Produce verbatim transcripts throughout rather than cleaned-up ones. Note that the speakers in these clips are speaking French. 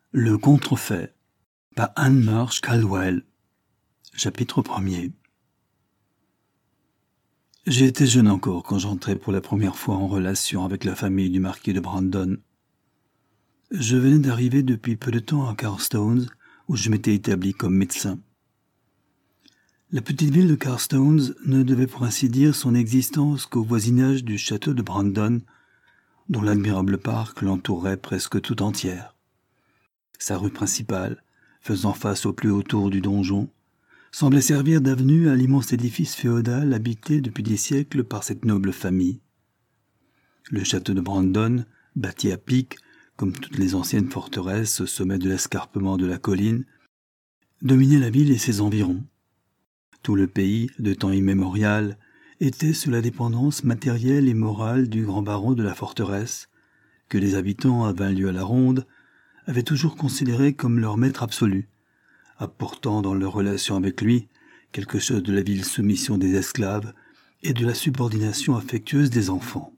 Le contrefait par Anne Marsh Caldwell. Chapitre premier. J'ai été jeune encore quand j'entrai pour la première fois en relation avec la famille du marquis de Brandon. Je venais d'arriver depuis peu de temps à Carstones, où je m'étais établi comme médecin. La petite ville de Carstones ne devait pour ainsi dire son existence qu'au voisinage du château de Brandon, dont l'admirable parc l'entourait presque tout entière. Sa rue principale, faisant face au plus haut tour du donjon, semblait servir d'avenue à l'immense édifice féodal habité depuis des siècles par cette noble famille. Le château de Brandon, bâti à pic, comme toutes les anciennes forteresses au sommet de l'escarpement de la colline, dominait la ville et ses environs. Tout le pays, de temps immémorial, était sous la dépendance matérielle et morale du grand baron de la forteresse, que les habitants à vingt lieues à la ronde avaient toujours considéré comme leur maître absolu, apportant dans leur relation avec lui quelque chose de la vile soumission des esclaves et de la subordination affectueuse des enfants.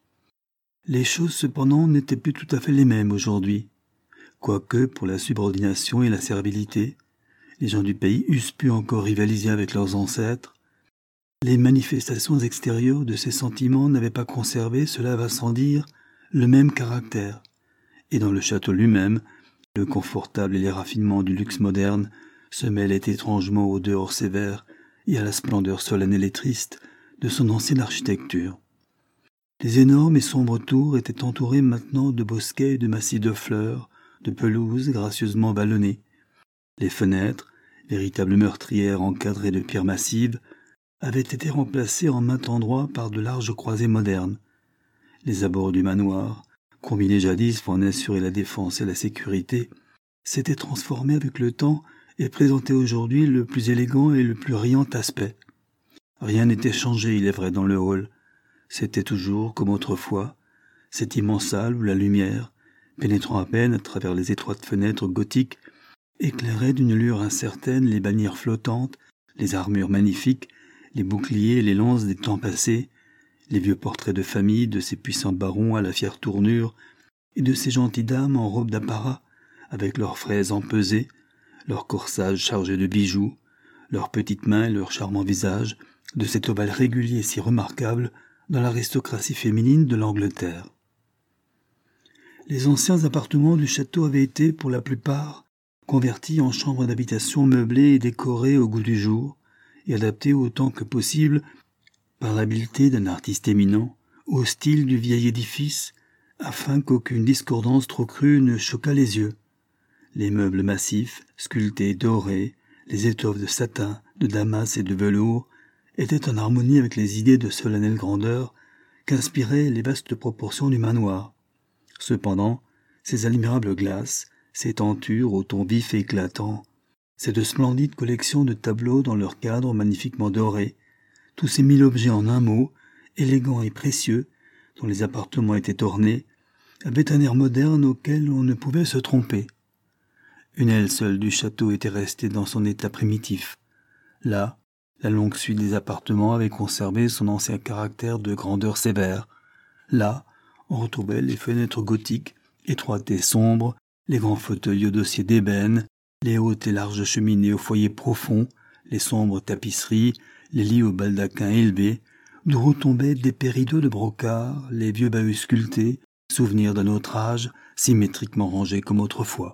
Les choses cependant n'étaient plus tout à fait les mêmes aujourd'hui, quoique pour la subordination et la servilité, les gens du pays eussent pu encore rivaliser avec leurs ancêtres. Les manifestations extérieures de ces sentiments n'avaient pas conservé, cela va sans dire, le même caractère. Et dans le château lui-même, le confortable et les raffinements du luxe moderne se mêlaient étrangement au dehors sévère et à la splendeur solennelle et triste de son ancienne architecture. Les énormes et sombres tours étaient entourées maintenant de bosquets et de massifs de fleurs, de pelouses gracieusement vallonnées. Les fenêtres, véritables meurtrières encadrées de pierres massives, avaient été remplacées en maint endroit par de larges croisées modernes. Les abords du manoir, combinés jadis pour en assurer la défense et la sécurité, s'étaient transformés avec le temps et présentaient aujourd'hui le plus élégant et le plus riant aspect. Rien n'était changé, il est vrai, dans le hall. C'était toujours, comme autrefois, cette immense salle où la lumière, pénétrant à peine à travers les étroites fenêtres gothiques, éclairait d'une lueur incertaine les bannières flottantes, les armures magnifiques, les boucliers et les lances des temps passés, les vieux portraits de famille de ces puissants barons à la fière tournure et de ces gentilles dames en robe d'apparat, avec leurs fraises empesées, leurs corsages chargés de bijoux, leurs petites mains et leurs charmants visages, de cet ovale régulier si remarquable dans l'aristocratie féminine de l'Angleterre. Les anciens appartements du château avaient été, pour la plupart, convertis en chambres d'habitation meublées et décorées au goût du jour, et adaptées autant que possible par l'habileté d'un artiste éminent, au style du vieil édifice, afin qu'aucune discordance trop crue ne choquât les yeux. Les meubles massifs, sculptés, dorés, les étoffes de satin, de damas et de velours, étaient en harmonie avec les idées de solennelle grandeur qu'inspiraient les vastes proportions du manoir. Cependant, ces admirables glaces, ces tentures aux tons vifs et éclatants, cette splendide collection de tableaux dans leurs cadres magnifiquement dorés, tous ces mille objets en un mot, élégants et précieux, dont les appartements étaient ornés, avaient un air moderne auquel on ne pouvait se tromper. Une aile seule du château était restée dans son état primitif. Là, la longue suite des appartements avait conservé son ancien caractère de grandeur sévère. Là, on retrouvait les fenêtres gothiques, étroites et sombres, les grands fauteuils au dossier d'ébène, les hautes et larges cheminées au foyer profond, les sombres tapisseries, les lits aux baldaquins élevés, d'où retombaient d'épais rideaux de brocart, les vieux bahuts sculptés, souvenirs d'un autre âge, symétriquement rangés comme autrefois.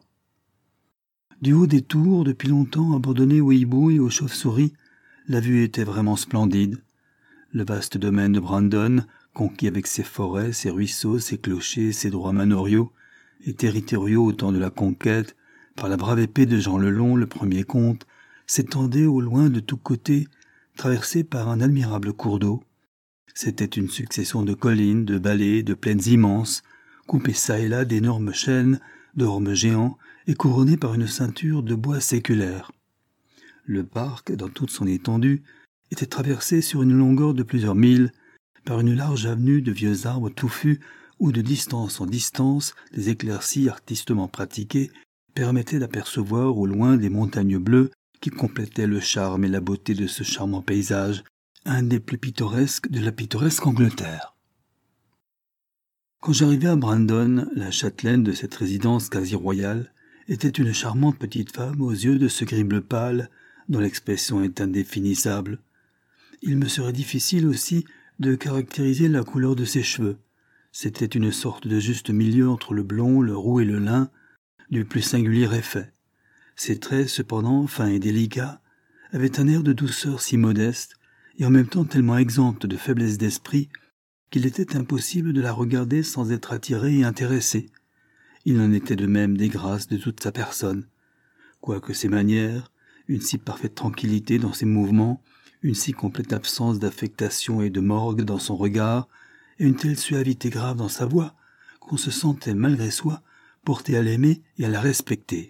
Du haut des tours, depuis longtemps abandonnées aux hiboux et aux chauves-souris, la vue était vraiment splendide. Le vaste domaine de Brandon, conquis avec ses forêts, ses ruisseaux, ses clochers, ses droits manoriaux, et territoriaux au temps de la conquête, par la brave épée de Jean le Long, le premier comte, s'étendait au loin de tous côtés, traversé par un admirable cours d'eau. C'était une succession de collines, de vallées, de plaines immenses, coupées çà et là d'énormes chênes, d'ormes géants, et couronnées par une ceinture de bois séculaire. Le parc, dans toute son étendue, était traversé sur une longueur de plusieurs milles par une large avenue de vieux arbres touffus où de distance en distance des éclaircies artistement pratiquées permettaient d'apercevoir au loin des montagnes bleues qui complétaient le charme et la beauté de ce charmant paysage, un des plus pittoresques de la pittoresque Angleterre. Quand j'arrivai à Brandon, la châtelaine de cette résidence quasi royale était une charmante petite femme aux yeux de ce gris bleu pâle, dont l'expression est indéfinissable. Il me serait difficile aussi de caractériser la couleur de ses cheveux. C'était une sorte de juste milieu entre le blond, le roux et le lin, du plus singulier effet. Ses traits, cependant, fins et délicats, avaient un air de douceur si modeste, et en même temps tellement exempte de faiblesse d'esprit, qu'il était impossible de la regarder sans être attiré et intéressé. Il en était de même des grâces de toute sa personne. Quoique ses manières, une si parfaite tranquillité dans ses mouvements, une si complète absence d'affectation et de morgue dans son regard, et une telle suavité grave dans sa voix, qu'on se sentait malgré soi porté à l'aimer et à la respecter.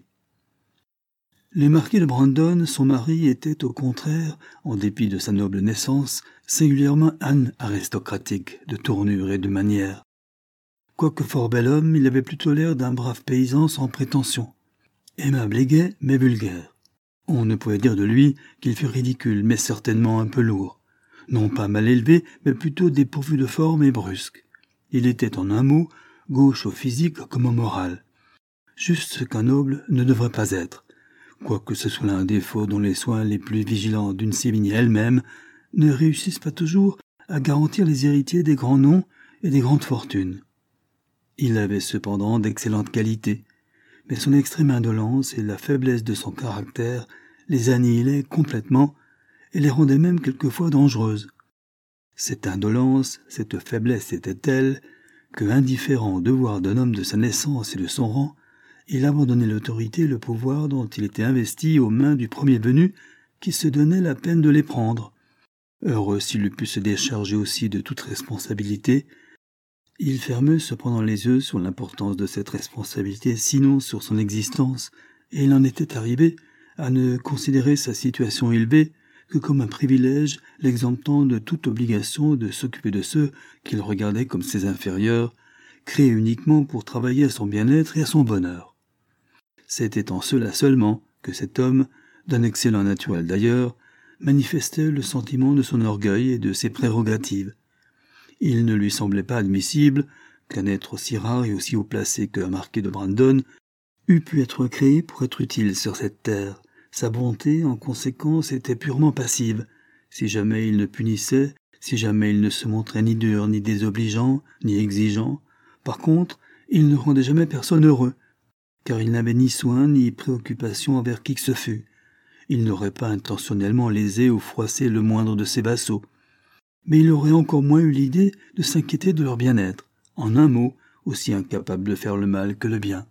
Le marquis de Brandon, son mari, était au contraire, en dépit de sa noble naissance, singulièrement âne aristocratique, de tournure et de manières. Quoique fort bel homme, il avait plutôt l'air d'un brave paysan sans prétention, aimable et gai, mais vulgaire. On ne pouvait dire de lui qu'il fût ridicule, mais certainement un peu lourd. Non pas mal élevé, mais plutôt dépourvu de forme et brusque. Il était en un mot, gauche au physique comme au moral. Juste ce qu'un noble ne devrait pas être, quoique ce soit là un défaut dont les soins les plus vigilants d'une Sévigné elle-même ne réussissent pas toujours à garantir les héritiers des grands noms et des grandes fortunes. Il avait cependant d'excellentes qualités, mais son extrême indolence et la faiblesse de son caractère les annihilaient complètement et les rendaient même quelquefois dangereuses. Cette indolence, cette faiblesse était telle que, indifférent au devoir d'un homme de sa naissance et de son rang, il abandonnait l'autorité et le pouvoir dont il était investi aux mains du premier venu qui se donnait la peine de les prendre. Heureux s'il eût pu se décharger aussi de toute responsabilité, il fermait cependant les yeux sur l'importance de cette responsabilité, sinon sur son existence, et il en était arrivé à ne considérer sa situation élevée que comme un privilège l'exemptant de toute obligation de s'occuper de ceux qu'il regardait comme ses inférieurs, créés uniquement pour travailler à son bien-être et à son bonheur. C'était en cela seulement que cet homme, d'un excellent naturel d'ailleurs, manifestait le sentiment de son orgueil et de ses prérogatives. Il ne lui semblait pas admissible qu'un être aussi rare et aussi haut placé que un marquis de Brandon eût pu être créé pour être utile sur cette terre. Sa bonté, en conséquence, était purement passive. Si jamais il ne punissait, si jamais il ne se montrait ni dur, ni désobligeant, ni exigeant, par contre, il ne rendait jamais personne heureux, car il n'avait ni soin ni préoccupation envers qui que ce fût. Il n'aurait pas intentionnellement lésé ou froissé le moindre de ses vassaux, mais il aurait encore moins eu l'idée de s'inquiéter de leur bien-être, en un mot, aussi incapable de faire le mal que le bien.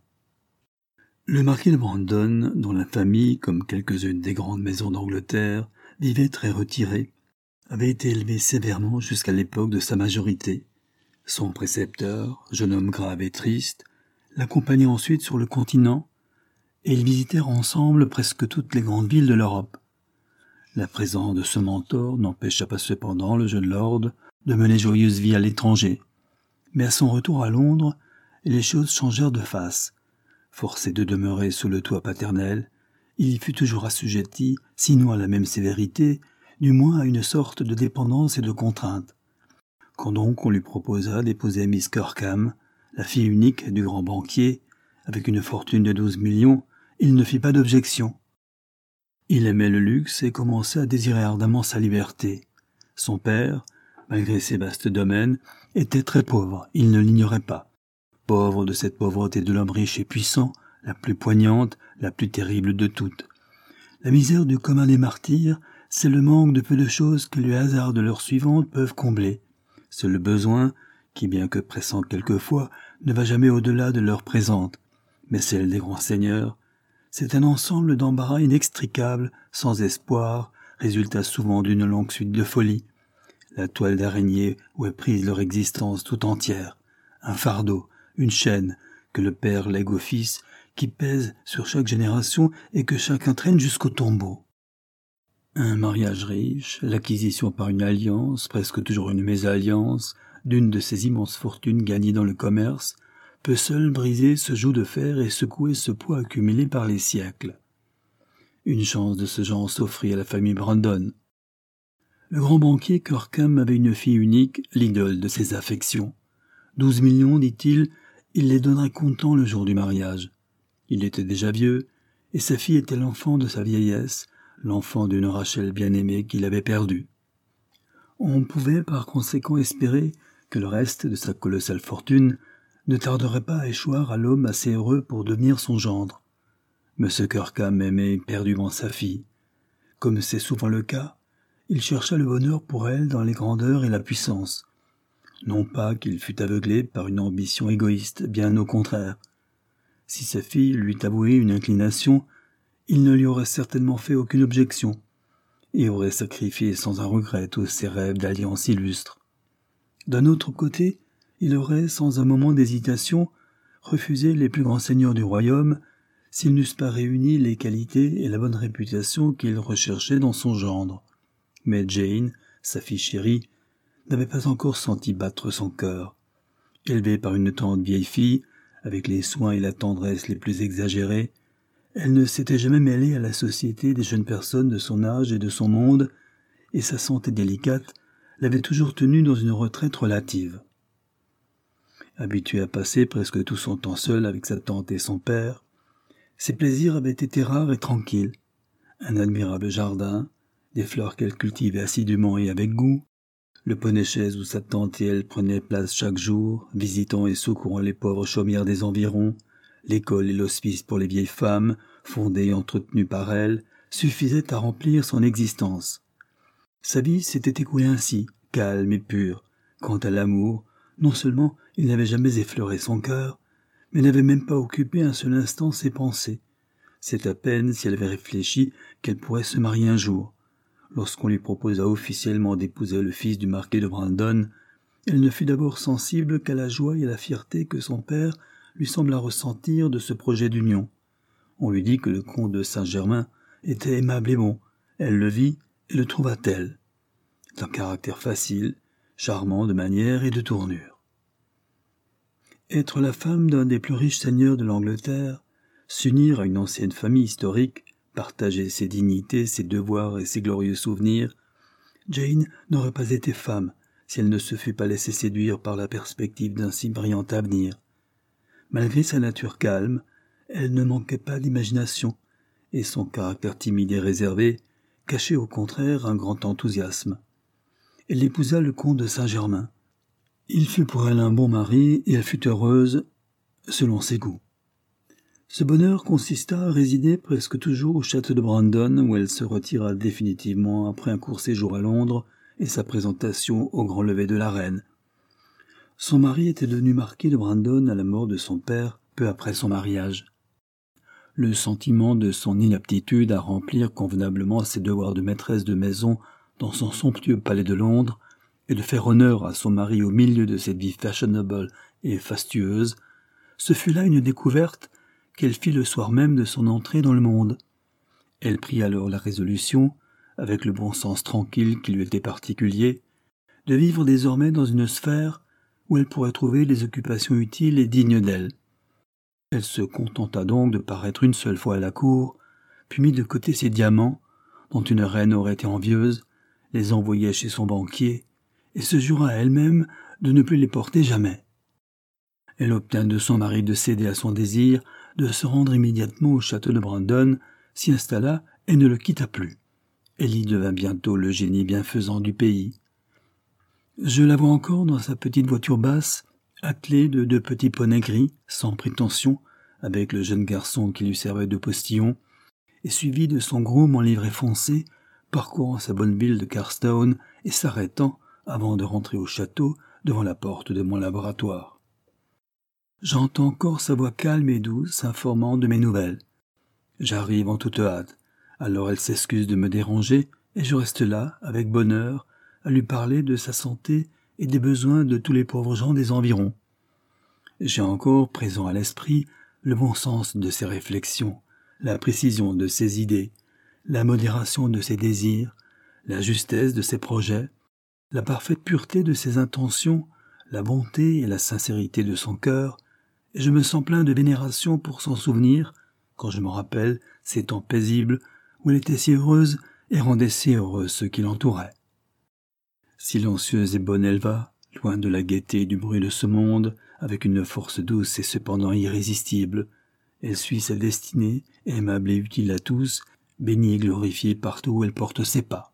Le marquis de Brandon, dont la famille, comme quelques-unes des grandes maisons d'Angleterre, vivait très retirée, avait été élevé sévèrement jusqu'à l'époque de sa majorité. Son précepteur, jeune homme grave et triste, l'accompagna ensuite sur le continent, et ils visitèrent ensemble presque toutes les grandes villes de l'Europe. La présence de ce mentor n'empêcha pas cependant le jeune lord de mener joyeuse vie à l'étranger. Mais à son retour à Londres, les choses changèrent de face. Forcé de demeurer sous le toit paternel, il y fut toujours assujetti, sinon à la même sévérité, du moins à une sorte de dépendance et de contrainte. Quand donc on lui proposa d'épouser Miss Kirkham, la fille unique du grand banquier, avec une fortune de douze millions, il ne fit pas d'objection. Il aimait le luxe et commençait à désirer ardemment sa liberté. Son père, malgré ses vastes domaines, était très pauvre, il ne l'ignorait pas. Pauvre de cette pauvreté de l'homme riche et puissant, la plus poignante, la plus terrible de toutes. La misère du commun des martyrs, c'est le manque de peu de choses que les hasards de l'heure suivante peuvent combler. C'est le besoin, qui bien que pressant quelquefois, ne va jamais au-delà de l'heure présente. Mais celle des grands seigneurs, c'est un ensemble d'embarras inextricables, sans espoir, résultat souvent d'une longue suite de folies. La toile d'araignée où est prise leur existence tout entière, un fardeau, une chaîne que le père lègue au fils, qui pèse sur chaque génération et que chacun traîne jusqu'au tombeau. Un mariage riche, l'acquisition par une alliance, presque toujours une mésalliance, d'une de ces immenses fortunes gagnées dans le commerce, peut seul briser ce joug de fer et secouer ce poids accumulé par les siècles. Une chance de ce genre s'offrit à la famille Brandon. Le grand banquier Kirkham avait une fille unique, l'idole de ses affections. Douze millions, dit-il, il les donnerait comptant le jour du mariage. Il était déjà vieux, et sa fille était l'enfant de sa vieillesse, l'enfant d'une Rachel bien-aimée qu'il avait perdue. On pouvait par conséquent espérer que le reste de sa colossale fortune ne tarderait pas à échoir à l'homme assez heureux pour devenir son gendre. M. Kirkham aimait éperdument sa fille. Comme c'est souvent le cas, il chercha le bonheur pour elle dans les grandeurs et la puissance. Non pas qu'il fût aveuglé par une ambition égoïste, bien au contraire. Si sa fille lui eût avoué une inclination, il ne lui aurait certainement fait aucune objection, et aurait sacrifié sans un regret tous ses rêves d'alliance illustre. D'un autre côté, il aurait, sans un moment d'hésitation, refusé les plus grands seigneurs du royaume, s'ils n'eussent pas réuni les qualités et la bonne réputation qu'il recherchait dans son gendre. Mais Jane, sa fille chérie, n'avait pas encore senti battre son cœur. Élevée par une tendre vieille fille, avec les soins et la tendresse les plus exagérés, elle ne s'était jamais mêlée à la société des jeunes personnes de son âge et de son monde, et sa santé délicate l'avait toujours tenue dans une retraite relative. Habituée à passer presque tout son temps seule avec sa tante et son père, ses plaisirs avaient été rares et tranquilles. Un admirable jardin, des fleurs qu'elle cultivait assidûment et avec goût, le poney-chaise où sa tante et elle prenaient place chaque jour, visitant et secourant les pauvres chaumières des environs, l'école et l'hospice pour les vieilles femmes, fondés et entretenus par elle, suffisaient à remplir son existence. Sa vie s'était écoulée ainsi, calme et pure. Quant à l'amour, non seulement il n'avait jamais effleuré son cœur, mais n'avait même pas occupé un seul instant ses pensées. C'est à peine si elle avait réfléchi qu'elle pourrait se marier un jour. Lorsqu'on lui proposa officiellement d'épouser le fils du marquis de Brandon, elle ne fut d'abord sensible qu'à la joie et à la fierté que son père lui sembla ressentir de ce projet d'union. On lui dit que le comte de Saint-Germain était aimable et bon. Elle le vit et le trouva tel. D'un caractère facile, charmant de manière et de tournure. Être la femme d'un des plus riches seigneurs de l'Angleterre, s'unir à une ancienne famille historique, partager ses dignités, ses devoirs et ses glorieux souvenirs, Jane n'aurait pas été femme si elle ne se fût pas laissée séduire par la perspective d'un si brillant avenir. Malgré sa nature calme, elle ne manquait pas d'imagination, et son caractère timide et réservé cachait au contraire un grand enthousiasme. Elle épousa le comte de Saint-Germain. Il fut pour elle un bon mari, et elle fut heureuse selon ses goûts. Ce bonheur consista à résider presque toujours au château de Brandon, où elle se retira définitivement après un court séjour à Londres et sa présentation au grand lever de la reine. Son mari était devenu marquis de Brandon à la mort de son père, peu après son mariage. Le sentiment de son inaptitude à remplir convenablement ses devoirs de maîtresse de maison dans son somptueux palais de Londres, et de faire honneur à son mari au milieu de cette vie fashionable et fastueuse, ce fut là une découverte qu'elle fit le soir même de son entrée dans le monde. Elle prit alors la résolution, avec le bon sens tranquille qui lui était particulier, de vivre désormais dans une sphère où elle pourrait trouver des occupations utiles et dignes d'elle. Elle se contenta donc de paraître une seule fois à la cour, puis mit de côté ses diamants, dont une reine aurait été envieuse, les envoya chez son banquier, et se jura elle-même de ne plus les porter jamais. Elle obtint de son mari de céder à son désir, de se rendre immédiatement au château de Brandon, s'y installa et ne le quitta plus. Elle y devint bientôt le génie bienfaisant du pays. Je la vois encore dans sa petite voiture basse, attelée de deux petits poneys gris, sans prétention, avec le jeune garçon qui lui servait de postillon, et suivi de son groom en livrée foncée, parcourant sa bonne ville de Carstone et s'arrêtant, avant de rentrer au château, devant la porte de mon laboratoire. J'entends encore sa voix calme et douce informant de mes nouvelles. J'arrive en toute hâte, alors elle s'excuse de me déranger, et je reste là, avec bonheur, à lui parler de sa santé et des besoins de tous les pauvres gens des environs. J'ai encore présent à l'esprit le bon sens de ses réflexions, la précision de ses idées, la modération de ses désirs, la justesse de ses projets, la parfaite pureté de ses intentions, la bonté et la sincérité de son cœur, et je me sens plein de vénération pour son souvenir, quand je me rappelle ces temps paisibles où elle était si heureuse et rendait si heureux ceux qui l'entouraient. Silencieuse et bonne elle va, loin de la gaieté et du bruit de ce monde, avec une force douce et cependant irrésistible, Elle suit sa destinée, aimable et utile à tous, bénie et glorifiée partout où elle porte ses pas.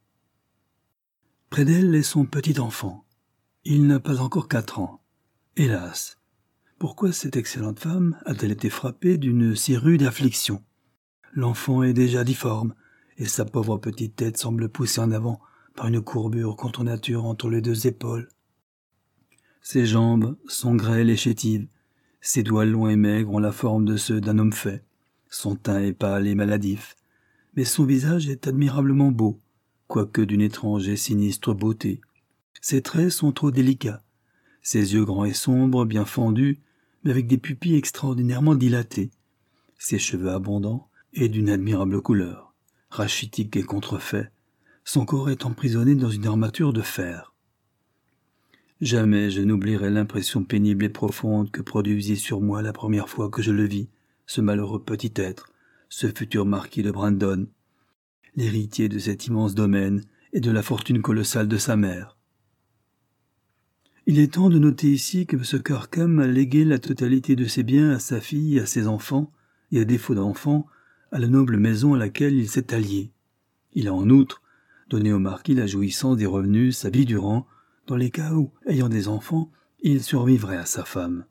Près d'elle est son petit enfant. Il n'a pas encore quatre ans. Hélas, pourquoi cette excellente femme a-t-elle été frappée d'une si rude affliction? L'enfant est déjà difforme, et sa pauvre petite tête semble poussée en avant par une courbure contre nature entre les deux épaules. Ses jambes sont grêles et chétives, ses doigts longs et maigres ont la forme de ceux d'un homme fait, son teint est pâle et maladif, mais son visage est admirablement beau, quoique d'une étrange et sinistre beauté. Ses traits sont trop délicats, ses yeux grands et sombres, bien fendus, mais avec des pupilles extraordinairement dilatées, ses cheveux abondants et d'une admirable couleur, rachitique et contrefait, son corps est emprisonné dans une armature de fer. Jamais je n'oublierai l'impression pénible et profonde que produisit sur moi la première fois que je le vis, ce malheureux petit être, ce futur marquis de Brandon, l'héritier de cet immense domaine et de la fortune colossale de sa mère. Il est temps de noter ici que M. Kirkham a légué la totalité de ses biens à sa fille et à ses enfants, et à défaut d'enfants, à la noble maison à laquelle il s'est allié. Il a en outre donné au marquis la jouissance des revenus sa vie durant, dans les cas où, ayant des enfants, il survivrait à sa femme.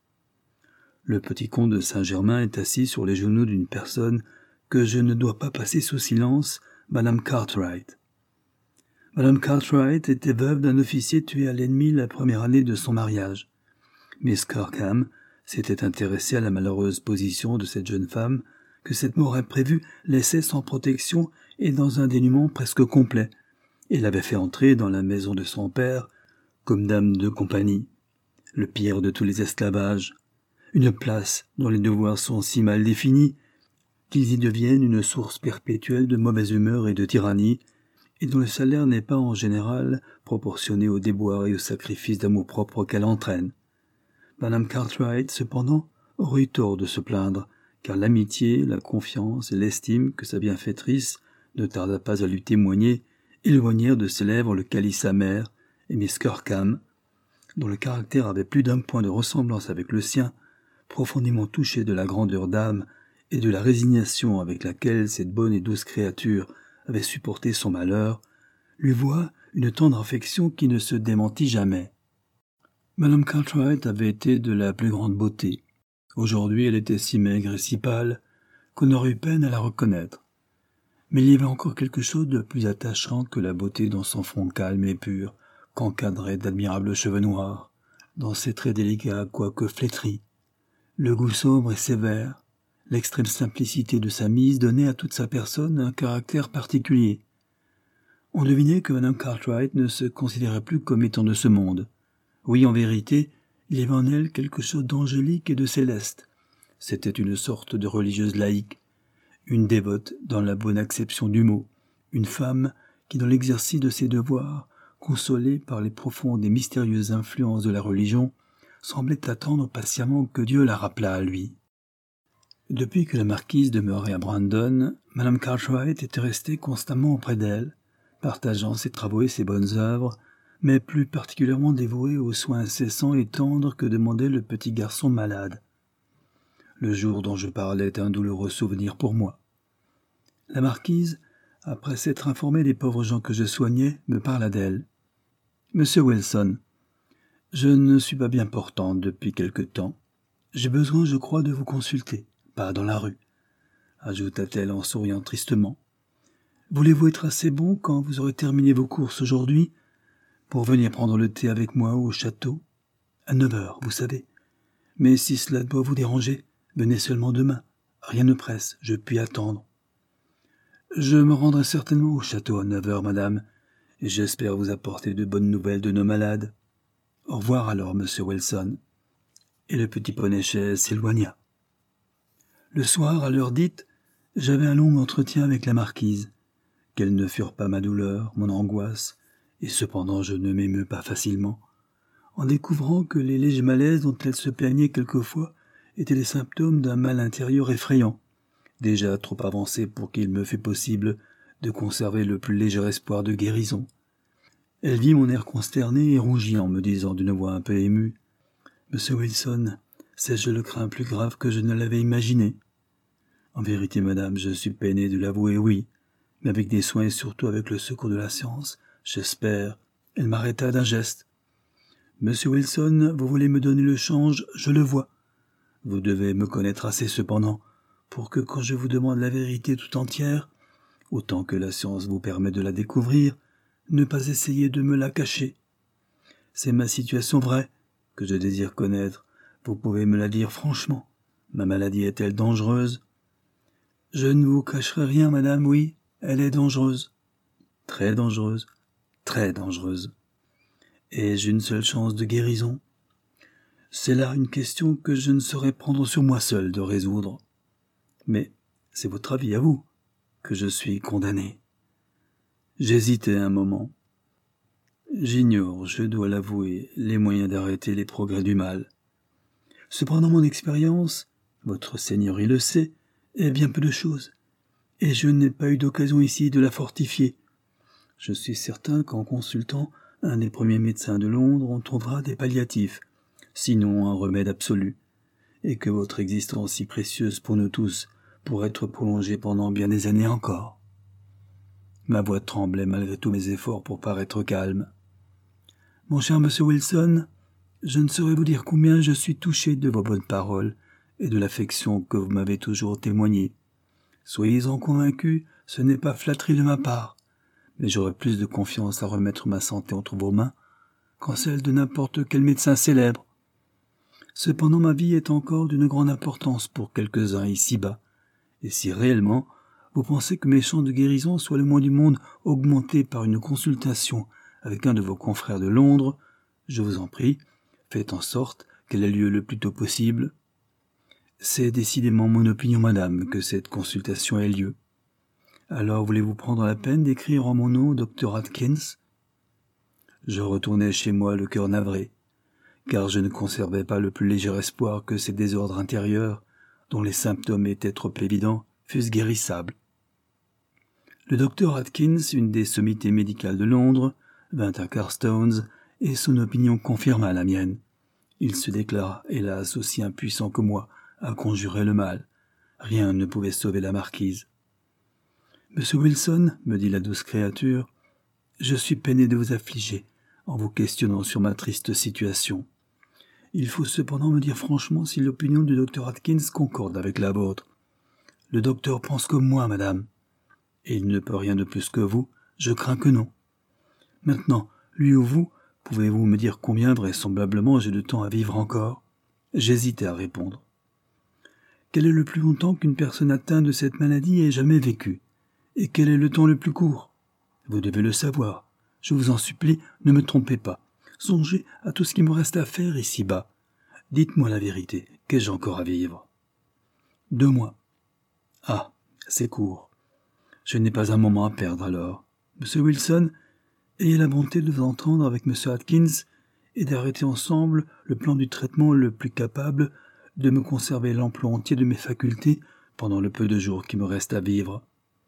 Le petit comte de Saint-Germain est assis sur les genoux d'une personne que je ne dois pas passer sous silence, Madame Cartwright. Madame Cartwright était veuve d'un officier tué à l'ennemi la première année de son mariage. Miss Kirkham s'était intéressée à la malheureuse position de cette jeune femme que cette mort imprévue laissait sans protection et dans un dénuement presque complet, et l'avait fait entrer dans la maison de son père comme dame de compagnie, le pire de tous les esclavages, une place dont les devoirs sont si mal définis qu'ils y deviennent une source perpétuelle de mauvaise humeur et de tyrannie, et dont le salaire n'est pas en général proportionné aux déboires et aux sacrifices d'amour-propre qu'elle entraîne. Madame Cartwright, cependant, aurait eu tort de se plaindre, car l'amitié, la confiance et l'estime que sa bienfaitrice ne tarda pas à lui témoigner éloignèrent de ses lèvres le calice amer, et Miss Kirkham, dont le caractère avait plus d'un point de ressemblance avec le sien, profondément touchée de la grandeur d'âme et de la résignation avec laquelle cette bonne et douce créature avait supporté son malheur, lui voua une tendre affection qui ne se démentit jamais. Madame Cartwright avait été de la plus grande beauté. Aujourd'hui, elle était si maigre et si pâle qu'on aurait eu peine à la reconnaître. Mais il y avait encore quelque chose de plus attachant que la beauté dans son front calme et pur, qu'encadraient d'admirables cheveux noirs, dans ses traits délicats quoique flétris. Le goût sombre et sévère, l'extrême simplicité de sa mise donnaient à toute sa personne un caractère particulier. On devinait que Madame Cartwright ne se considérait plus comme étant de ce monde. Oui, en vérité, il y avait en elle quelque chose d'angélique et de céleste. C'était une sorte de religieuse laïque, une dévote dans la bonne acception du mot, une femme qui, dans l'exercice de ses devoirs, consolée par les profondes et mystérieuses influences de la religion, semblait attendre patiemment que Dieu la rappelât à lui. Depuis que la marquise demeurait à Brandon, Madame Cartwright était restée constamment auprès d'elle, partageant ses travaux et ses bonnes œuvres, mais plus particulièrement dévouée aux soins incessants et tendres que demandait le petit garçon malade. Le jour dont je parlais est un douloureux souvenir pour moi. La marquise, après s'être informée des pauvres gens que je soignais, me parla d'elle. « Monsieur Wilson, je ne suis pas bien portante depuis quelque temps. J'ai besoin, je crois, de vous consulter, pas dans la rue, » ajouta-t-elle en souriant tristement. « Voulez-vous être assez bon quand vous aurez terminé vos courses aujourd'hui pour venir prendre le thé avec moi au château? À neuf heures, vous savez. Mais si cela doit vous déranger, venez seulement demain. Rien ne presse, je puis attendre. » « Je me rendrai certainement au château à neuf heures, madame, et j'espère vous apporter de bonnes nouvelles de nos malades. Au revoir alors, monsieur Wilson. » Et le petit poney-chaise s'éloigna. Le soir, à l'heure dite, j'avais un long entretien avec la marquise. Quelles ne furent pas ma douleur, mon angoisse, et cependant je ne m'émeus pas facilement, en découvrant que les légers malaises dont elle se plaignait quelquefois étaient les symptômes d'un mal intérieur effrayant, déjà trop avancé pour qu'il me fût possible de conserver le plus léger espoir de guérison. Elle vit mon air consterné et rougit en me disant d'une voix un peu émue « Monsieur Wilson, C'est, je le crains, plus grave que je ne l'avais imaginé. En vérité, madame, je suis peiné de l'avouer, oui, mais avec des soins et surtout avec le secours de la science, j'espère. Elle m'arrêta d'un geste. Monsieur Wilson, vous voulez me donner le change, je le vois. Vous devez me connaître assez cependant, pour que quand je vous demande la vérité tout entière, autant que la science vous permet de la découvrir, ne pas essayer de me la cacher. C'est ma situation vraie que je désire connaître. Vous pouvez me la dire franchement. Ma maladie est-elle dangereuse? Je ne vous cacherai rien, madame, oui, elle est dangereuse. Très dangereuse, très dangereuse. Ai-je une seule chance de guérison? C'est là une question que je ne saurais prendre sur moi seul de résoudre. Mais c'est votre avis à vous que je suis condamné. J'hésitai un moment. J'ignore, je dois l'avouer, les moyens d'arrêter les progrès du mal. Cependant mon expérience, votre seigneurie le sait, est bien peu de choses, et je n'ai pas eu d'occasion ici de la fortifier. Je suis certain qu'en consultant un des premiers médecins de Londres, on trouvera des palliatifs, sinon un remède absolu, et que votre existence si précieuse pour nous tous pourrait être prolongée pendant bien des années encore. Ma voix tremblait malgré tous mes efforts pour paraître calme. Mon cher monsieur Wilson, je ne saurais vous dire combien je suis touché de vos bonnes paroles et de l'affection que vous m'avez toujours témoignée. Soyez-en convaincus, ce n'est pas flatterie de ma part, mais j'aurais plus de confiance à remettre ma santé entre vos mains qu'en celle de n'importe quel médecin célèbre. Cependant ma vie est encore d'une grande importance pour quelques-uns ici-bas, et si réellement vous pensez que mes chances de guérison soient le moins du monde augmentées par une consultation avec un de vos confrères de Londres, je vous en prie, faites en sorte qu'elle ait lieu le plus tôt possible. C'est décidément mon opinion, madame, que cette consultation ait lieu. Alors voulez-vous prendre la peine d'écrire en mon nom au docteur Atkins? Je retournai chez moi le cœur navré, car je ne conservais pas le plus léger espoir que ces désordres intérieurs, dont les symptômes étaient trop évidents, fussent guérissables. Le docteur Atkins, une des sommités médicales de Londres, vint à Carstones, et son opinion confirma la mienne. Il se déclara, hélas, aussi impuissant que moi, à conjurer le mal. Rien ne pouvait sauver la marquise. « Monsieur Wilson, me dit la douce créature, je suis peiné de vous affliger en vous questionnant sur ma triste situation. Il faut cependant me dire franchement si l'opinion du docteur Atkins concorde avec la vôtre. Le docteur pense comme moi, madame, et il ne peut rien de plus que vous, je crains que non. Maintenant, lui ou vous, pouvez-vous me dire combien vraisemblablement j'ai de temps à vivre encore? J'hésitais à répondre. Quel est le plus longtemps qu'une personne atteinte de cette maladie ait jamais vécu? Et quel est le temps le plus court? Vous devez le savoir. Je vous en supplie, ne me trompez pas. Songez à tout ce qui me reste à faire ici-bas. Dites-moi la vérité, qu'ai-je encore à vivre? Deux mois. Ah, c'est court. Je n'ai pas un moment à perdre alors. Monsieur Wilson, ayez la bonté de vous entendre avec Monsieur Atkins et d'arrêter ensemble le plan du traitement le plus capable de me conserver l'emploi entier de mes facultés pendant le peu de jours qui me restent à vivre.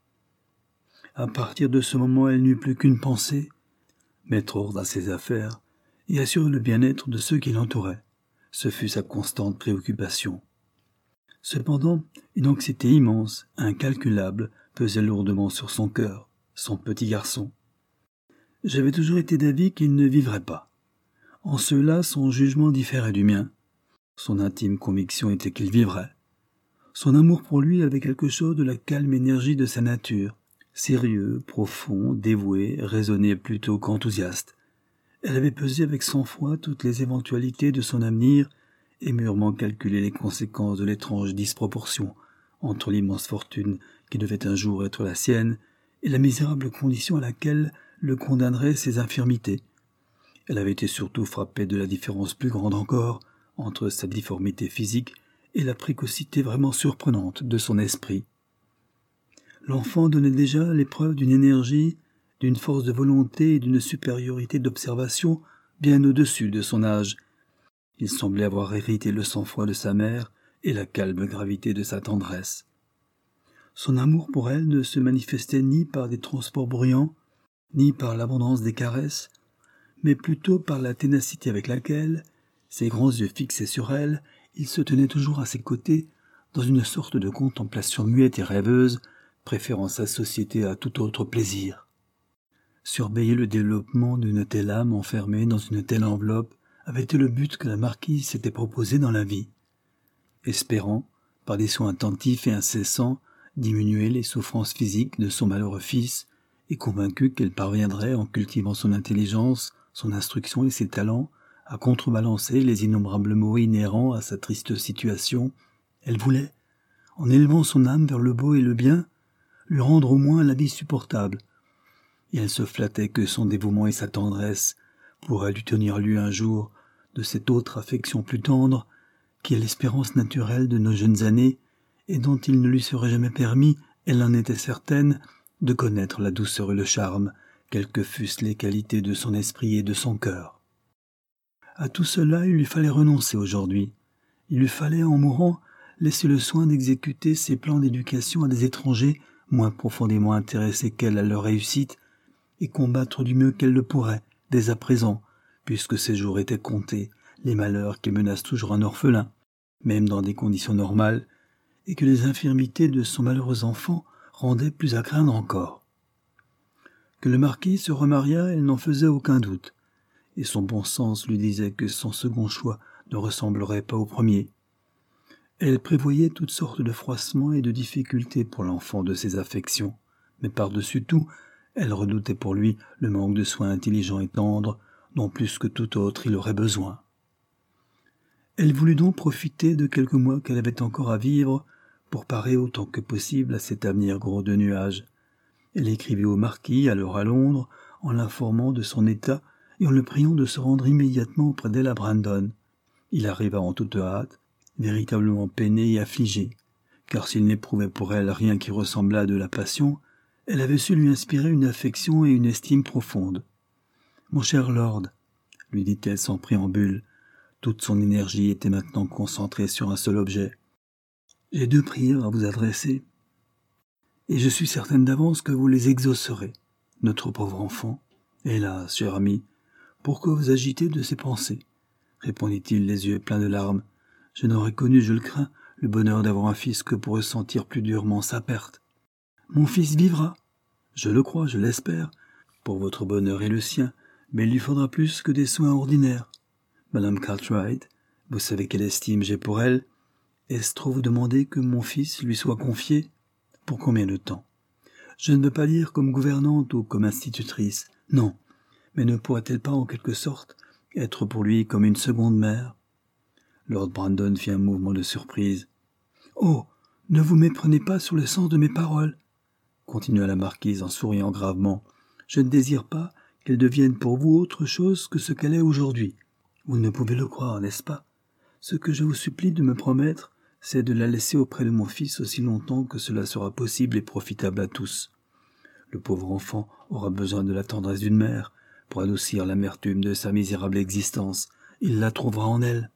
À partir de ce moment, elle n'eut plus qu'une pensée, mettre ordre à ses affaires et assurer le bien-être de ceux qui l'entouraient. Ce fut sa constante préoccupation. Cependant, une anxiété immense, incalculable, pesait lourdement sur son cœur, son petit garçon. J'avais toujours été d'avis qu'il ne vivrait pas. En cela, son jugement différait du mien. Son intime conviction était qu'il vivrait. Son amour pour lui avait quelque chose de la calme énergie de sa nature, sérieux, profond, dévoué, raisonné plutôt qu'enthousiaste. Elle avait pesé avec sang-froid toutes les éventualités de son avenir et mûrement calculé les conséquences de l'étrange disproportion entre l'immense fortune qui devait un jour être la sienne et la misérable condition à laquelle le condamneraient ses infirmités. Elle avait été surtout frappée de la différence plus grande encore entre sa difformité physique et la précocité vraiment surprenante de son esprit. L'enfant donnait déjà l'épreuve d'une énergie, d'une force de volonté et d'une supériorité d'observation bien au-dessus de son âge. Il semblait avoir hérité le sang-froid de sa mère et la calme gravité de sa tendresse. Son amour pour elle ne se manifestait ni par des transports bruyants, ni par l'abondance des caresses, mais plutôt par la ténacité avec laquelle, ses grands yeux fixés sur elle, Il se tenait toujours à ses côtés, dans une sorte de contemplation muette et rêveuse, préférant sa société à tout autre plaisir. Surveiller le développement d'une telle âme enfermée dans une telle enveloppe avait été le but que la marquise s'était proposé dans la vie. Espérant, par des soins attentifs et incessants, diminuer les souffrances physiques de son malheureux fils, et convaincue qu'elle parviendrait, en cultivant son intelligence, son instruction et ses talents, à contrebalancer les innombrables maux inhérents à sa triste situation, elle voulait, en élevant son âme vers le beau et le bien, lui rendre au moins la vie supportable. Et elle se flattait que son dévouement et sa tendresse pourraient lui tenir lieu un jour de cette autre affection plus tendre, qui est l'espérance naturelle de nos jeunes années, et dont il ne lui serait jamais permis, elle en était certaine, de connaître la douceur et le charme, quelles que fussent les qualités de son esprit et de son cœur. À tout cela, il lui fallait renoncer aujourd'hui. Il lui fallait, en mourant, laisser le soin d'exécuter ses plans d'éducation à des étrangers moins profondément intéressés qu'elle à leur réussite, et combattre du mieux qu'elle le pourrait, dès à présent, puisque ses jours étaient comptés, les malheurs qui menacent toujours un orphelin, même dans des conditions normales, et que les infirmités de son malheureux enfant rendaient plus à craindre encore. Que le marquis se remariât, elle n'en faisait aucun doute, et son bon sens lui disait que son second choix ne ressemblerait pas au premier. Elle prévoyait toutes sortes de froissements et de difficultés pour l'enfant de ses affections, mais par-dessus tout, elle redoutait pour lui le manque de soins intelligents et tendres, dont plus que tout autre il aurait besoin. Elle voulut donc profiter de quelques mois qu'elle avait encore à vivre pour parer autant que possible à cet avenir gros de nuages. Elle écrivit au marquis, alors à Londres, en l'informant de son état et en le priant de se rendre immédiatement auprès d'elle à Brandon. Il arriva en toute hâte, véritablement peiné et affligé, car s'il n'éprouvait pour elle rien qui ressemblât à de la passion, elle avait su lui inspirer une affection et une estime profondes. « Mon cher lord, » lui dit-elle sans préambule, toute son énergie était maintenant concentrée sur un seul objet. « J'ai deux prières à vous adresser, et je suis certaine d'avance que vous les exaucerez. Notre pauvre enfant, hélas, cher ami, pourquoi vous agitez de ces pensées ?» répondit-il, les yeux pleins de larmes. « Je n'aurais connu, je le crains, le bonheur d'avoir un fils que pour ressentir plus durement sa perte. Mon fils vivra, je le crois, je l'espère, pour votre bonheur et le sien, mais il lui faudra plus que des soins ordinaires. Madame Cartwright, vous savez quelle estime j'ai pour elle. Est-ce trop vous demander que mon fils lui soit confié? Pour combien de temps? Je ne veux pas dire comme gouvernante ou comme institutrice, non, mais ne pourrait-elle pas en quelque sorte être pour lui comme une seconde mère? Lord Brandon fit un mouvement de surprise. « Oh, ne vous méprenez pas sur le sens de mes paroles, » continua la marquise en souriant gravement. « Je ne désire pas qu'elle devienne pour vous autre chose que ce qu'elle est aujourd'hui. Vous ne pouvez le croire, n'est-ce pas? Ce que je vous supplie de me promettre, c'est de la laisser auprès de mon fils aussi longtemps que cela sera possible et profitable à tous. Le pauvre enfant aura besoin de la tendresse d'une mère pour adoucir l'amertume de sa misérable existence. Il la trouvera en elle.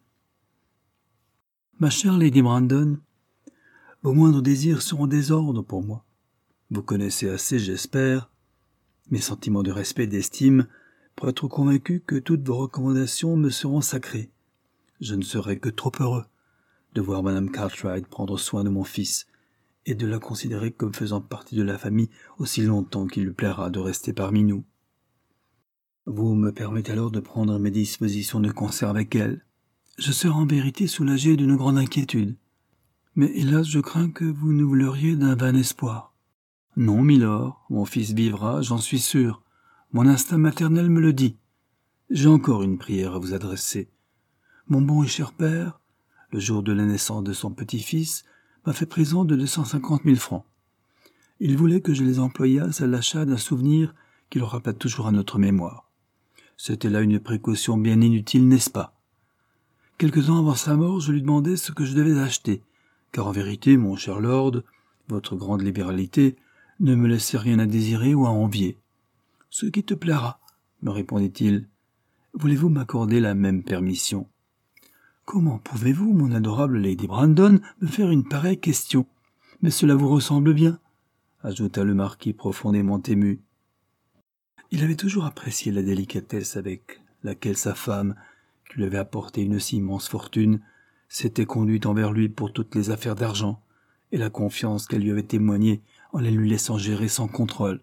Ma chère Lady Brandon, vos moindres désirs seront des ordres pour moi. Vous connaissez assez, j'espère, mes sentiments de respect et d'estime pour être convaincu que toutes vos recommandations me seront sacrées. Je ne serai que trop heureux de voir Madame Cartwright prendre soin de mon fils et de la considérer comme faisant partie de la famille aussi longtemps qu'il lui plaira de rester parmi nous. Vous me permettez alors de prendre mes dispositions de concert avec elle. Je serai en vérité soulagé d'une grande inquiétude. Mais hélas, je crains que vous ne vouleriez d'un vain espoir. Non, milord, mon fils vivra, j'en suis sûr. Mon instinct maternel me le dit. J'ai encore une prière à vous adresser. Mon bon et cher père, le jour de la naissance de son petit-fils, m'a fait présent de deux cent cinquante mille francs. Il voulait que je les employasse à l'achat d'un souvenir qui le rappelle toujours à notre mémoire. C'était là une précaution bien inutile, n'est-ce pas? Quelque temps avant sa mort, je lui demandai ce que je devais acheter, car en vérité, mon cher lord, votre grande libéralité ne me laissait rien à désirer ou à envier. « Ce qui te plaira, » me répondit-il. « Voulez-vous m'accorder la même permission ?»« Comment pouvez-vous, mon adorable Lady Brandon, me faire une pareille question? Mais cela vous ressemble bien, » ajouta le marquis profondément ému. Il avait toujours apprécié la délicatesse avec laquelle sa femme, qui lui avait apporté une si immense fortune, s'était conduite envers lui pour toutes les affaires d'argent, et la confiance qu'elle lui avait témoignée en les lui laissant gérer sans contrôle.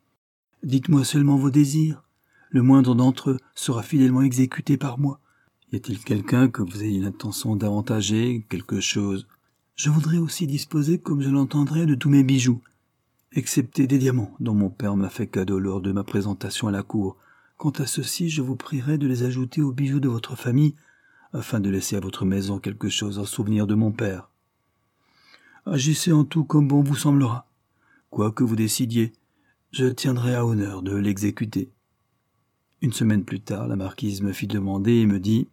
« Dites-moi seulement vos désirs. Le moindre d'entre eux sera fidèlement exécuté par moi. Y a-t-il quelqu'un que vous ayez l'intention d'avantager, quelque chose ? Je voudrais aussi disposer, comme je l'entendrai, de tous mes bijoux, excepté des diamants dont mon père m'a fait cadeau lors de ma présentation à la cour. Quant à ceux-ci, je vous prierai de les ajouter aux bijoux de votre famille, afin de laisser à votre maison quelque chose en souvenir de mon père. Agissez en tout comme bon vous semblera. Quoi que vous décidiez, je tiendrai à honneur de l'exécuter. » Une semaine plus tard, la marquise me fit demander et me dit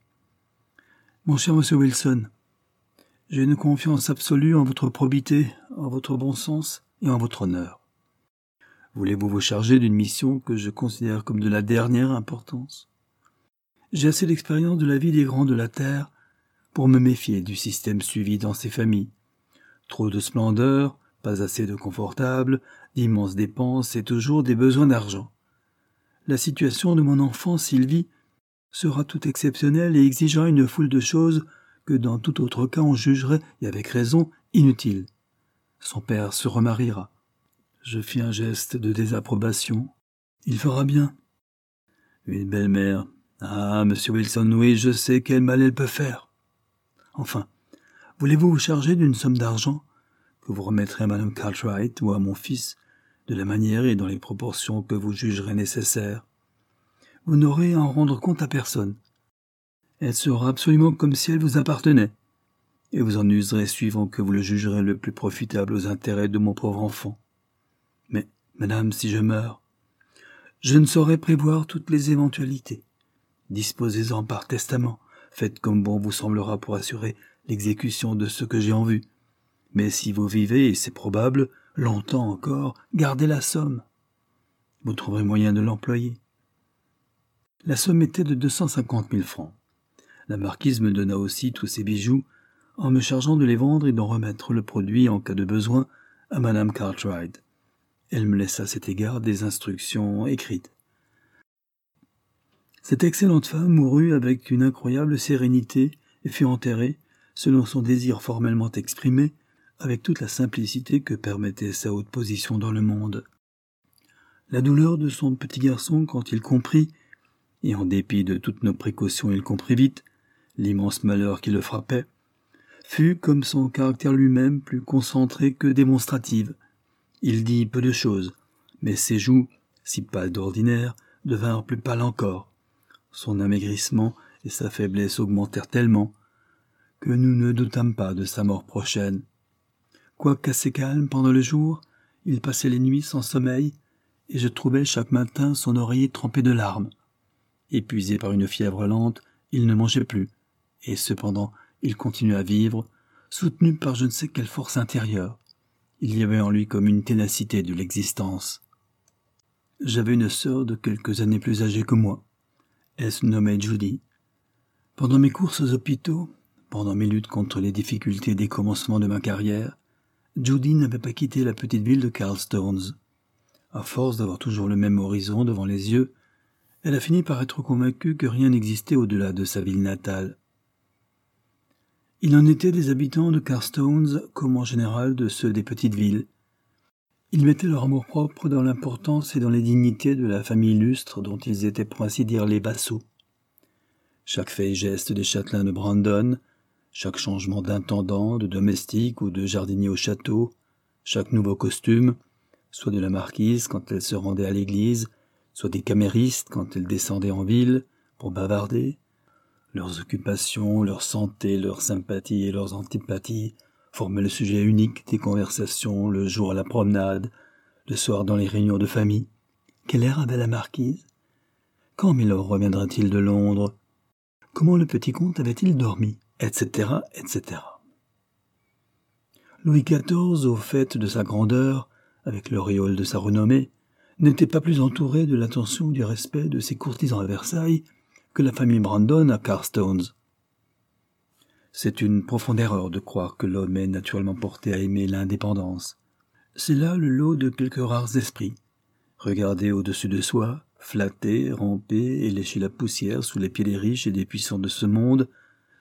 « Mon cher monsieur Wilson, j'ai une confiance absolue en votre probité, en votre bon sens et en votre honneur. Voulez-vous vous charger d'une mission que je considère comme de la dernière importance ? J'ai assez d'expérience de la vie des grands de la terre pour me méfier du système suivi dans ces familles. Trop de splendeur, pas assez de confortable, d'immenses dépenses et toujours des besoins d'argent. La situation de mon enfant Sylvie sera tout exceptionnelle et exigera une foule de choses que dans tout autre cas on jugerait, et avec raison, inutiles. Son père se remariera. » Je fis un geste de désapprobation. « Il fera bien. » Une belle-mère. « Ah, monsieur Wilson, oui, je sais quel mal elle peut faire. Enfin, voulez-vous vous charger d'une somme d'argent que vous remettrez à madame Cartwright ou à mon fils, de la manière et dans les proportions que vous jugerez nécessaires. Vous n'aurez à en rendre compte à personne. Elle sera absolument comme si elle vous appartenait, et vous en userez suivant que vous le jugerez le plus profitable aux intérêts de mon pauvre enfant. Mais, madame, si je meurs, je ne saurais prévoir toutes les éventualités. Disposez-en par testament, faites comme bon vous semblera pour assurer l'exécution de ce que j'ai en vue. Mais si vous vivez, et c'est probable, longtemps encore, gardez la somme. Vous trouverez moyen de l'employer. » La somme était de deux cent cinquante mille francs. La marquise me donna aussi tous ses bijoux, en me chargeant de les vendre et d'en remettre le produit en cas de besoin à madame Cartwright. Elle me laissa à cet égard des instructions écrites. Cette excellente femme mourut avec une incroyable sérénité et fut enterrée, selon son désir formellement exprimé, avec toute la simplicité que permettait sa haute position dans le monde. La douleur de son petit garçon quand il comprit, et en dépit de toutes nos précautions il comprit vite, l'immense malheur qui le frappait, fut, comme son caractère lui-même, plus concentré que démonstrative. Il dit peu de choses, mais ses joues, si pâles d'ordinaire, devinrent plus pâles encore. Son amaigrissement et sa faiblesse augmentèrent tellement que nous ne doutâmes pas de sa mort prochaine. Quoique assez calme pendant le jour, il passait les nuits sans sommeil, et je trouvais chaque matin son oreiller trempé de larmes. Épuisé par une fièvre lente, il ne mangeait plus, et cependant il continuait à vivre, soutenu par je ne sais quelle force intérieure. Il y avait en lui comme une ténacité de l'existence. J'avais une sœur de quelques années plus âgée que moi. Elle se nommait Judy. Pendant mes courses aux hôpitaux, pendant mes luttes contre les difficultés des commencements de ma carrière, Judy n'avait pas quitté la petite ville de Carlstones. À force d'avoir toujours le même horizon devant les yeux, elle a fini par être convaincue que rien n'existait au-delà de sa ville natale. Il en était des habitants de Carlstones comme en général de ceux des petites villes. Ils mettaient leur amour-propre dans l'importance et dans les dignités de la famille illustre dont ils étaient pour ainsi dire les vassaux. Chaque fait et geste des châtelains de Brandon, chaque changement d'intendant, de domestique ou de jardinier au château, chaque nouveau costume, soit de la marquise quand elle se rendait à l'église, soit des caméristes quand elle descendait en ville pour bavarder, leurs occupations, leur santé, leurs sympathies et leurs antipathies formaient le sujet unique des conversations le jour à la promenade, le soir dans les réunions de famille. Quel air avait la marquise? Quand Milord reviendra-t-il de Londres? Comment le petit comte avait-il dormi? Etc., et cetera. Louis quatorze, au fait de sa grandeur, avec l'auréole de sa renommée, n'était pas plus entouré de l'attention ou du respect de ses courtisans à Versailles que la famille Brandon à Carlstones. C'est une profonde erreur de croire que l'homme est naturellement porté à aimer l'indépendance. C'est là le lot de quelques rares esprits. Regarder au-dessus de soi, flatter, ramper et lécher la poussière sous les pieds des riches et des puissants de ce monde,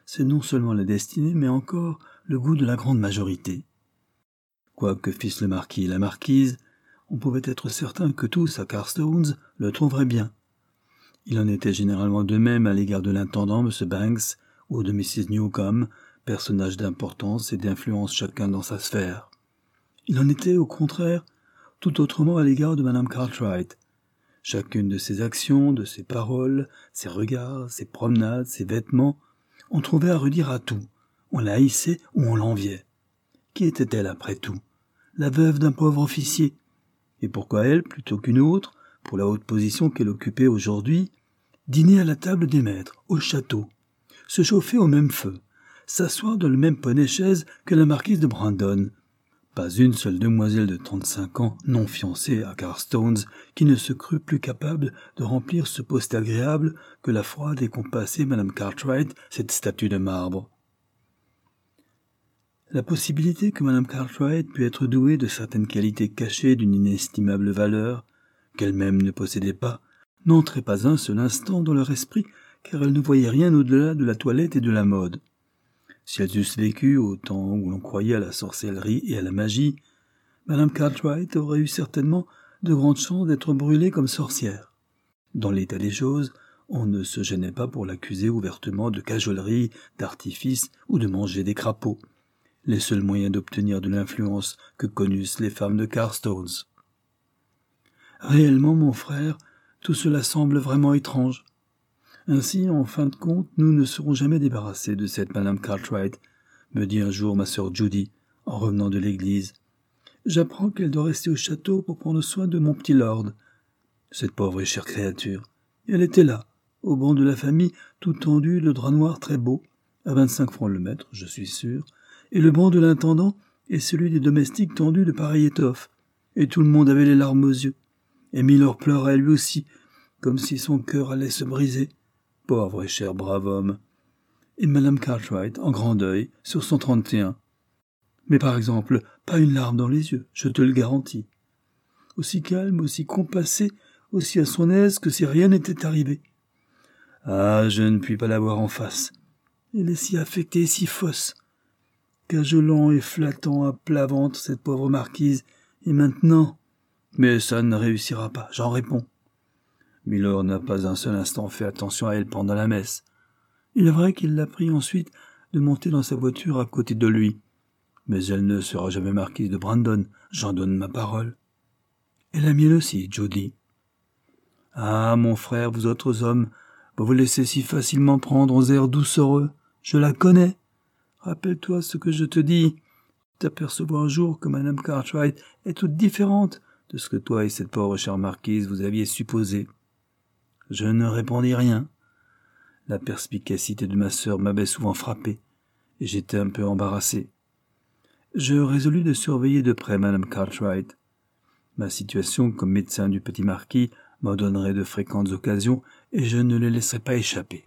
c'est non seulement la destinée, mais encore le goût de la grande majorité. Quoi que fissent le marquis et la marquise, on pouvait être certain que tous, à Carstownes, le trouveraient bien. Il en était généralement de même à l'égard de l'intendant, M. Banks, ou de missus Newcombe, personnages d'importance et d'influence chacun dans sa sphère. Il en était, au contraire, tout autrement à l'égard de Madame Cartwright. Chacune de ses actions, de ses paroles, ses regards, ses promenades, ses vêtements, on trouvait à redire à tout. On la haïssait ou on l'enviait. Qui était-elle après tout? La veuve d'un pauvre officier. Et pourquoi elle, plutôt qu'une autre, pour la haute position qu'elle occupait aujourd'hui, dîner à la table des maîtres, au château, se chauffer au même feu, s'asseoir dans le même poney-chaise que la marquise de Brandon? Pas une seule demoiselle de trente-cinq ans, non fiancée à Carstownes, qui ne se crut plus capable de remplir ce poste agréable que la froide et compassée Madame Cartwright, cette statue de marbre. La possibilité que Madame Cartwright pût être douée de certaines qualités cachées d'une inestimable valeur, qu'elle-même ne possédait pas, n'entrait pas un seul instant dans leur esprit, car elle ne voyait rien au-delà de la toilette et de la mode. Si elles eussent vécu au temps où l'on croyait à la sorcellerie et à la magie, Madame Cartwright aurait eu certainement de grandes chances d'être brûlée comme sorcière. Dans l'état des choses, on ne se gênait pas pour l'accuser ouvertement de cajolerie, d'artifice ou de manger des crapauds, les seuls moyens d'obtenir de l'influence que connussent les femmes de Carstownes. Réellement, mon frère, tout cela semble vraiment étrange. Ainsi, en fin de compte, nous ne serons jamais débarrassés de cette Madame Cartwright, me dit un jour ma sœur Judy, en revenant de l'église. J'apprends qu'elle doit rester au château pour prendre soin de mon petit lord. Cette pauvre et chère créature. Elle était là, au banc de la famille, tout tendu de drap noir très beau, à vingt-cinq francs le mètre, je suis sûr, et le banc de l'intendant et celui des domestiques tendus de pareille étoffe, et tout le monde avait les larmes aux yeux. Et Mylord pleurait lui aussi, comme si son cœur allait se briser. Pauvre et cher brave homme. Et Madame Cartwright, en grand deuil, sur son trente et un. Mais par exemple, pas une larme dans les yeux, je te le garantis. Aussi calme, aussi compassée, aussi à son aise que si rien n'était arrivé. Ah, je ne puis pas la voir en face. Elle est si affectée, si fausse. Cajolant et flattant à plat ventre cette pauvre marquise, et maintenant... Mais ça ne réussira pas, j'en réponds. Mylord n'a pas un seul instant fait attention à elle pendant la messe. Il est vrai qu'il l'a pris ensuite de monter dans sa voiture à côté de lui. Mais elle ne sera jamais marquise de Brandon, j'en donne ma parole. Et la mienne aussi, Jody. Ah, mon frère, vous autres hommes, vous vous laissez si facilement prendre aux airs doucereux. Je la connais. Rappelle-toi ce que je te dis. T'apercevras un jour que Madame Cartwright est toute différente de ce que toi et cette pauvre chère marquise vous aviez supposé. Je ne répondis rien. La perspicacité de ma sœur m'avait souvent frappé, et j'étais un peu embarrassé. Je résolus de surveiller de près Madame Cartwright. Ma situation comme médecin du petit marquis m'en donnerait de fréquentes occasions, et je ne les laisserais pas échapper.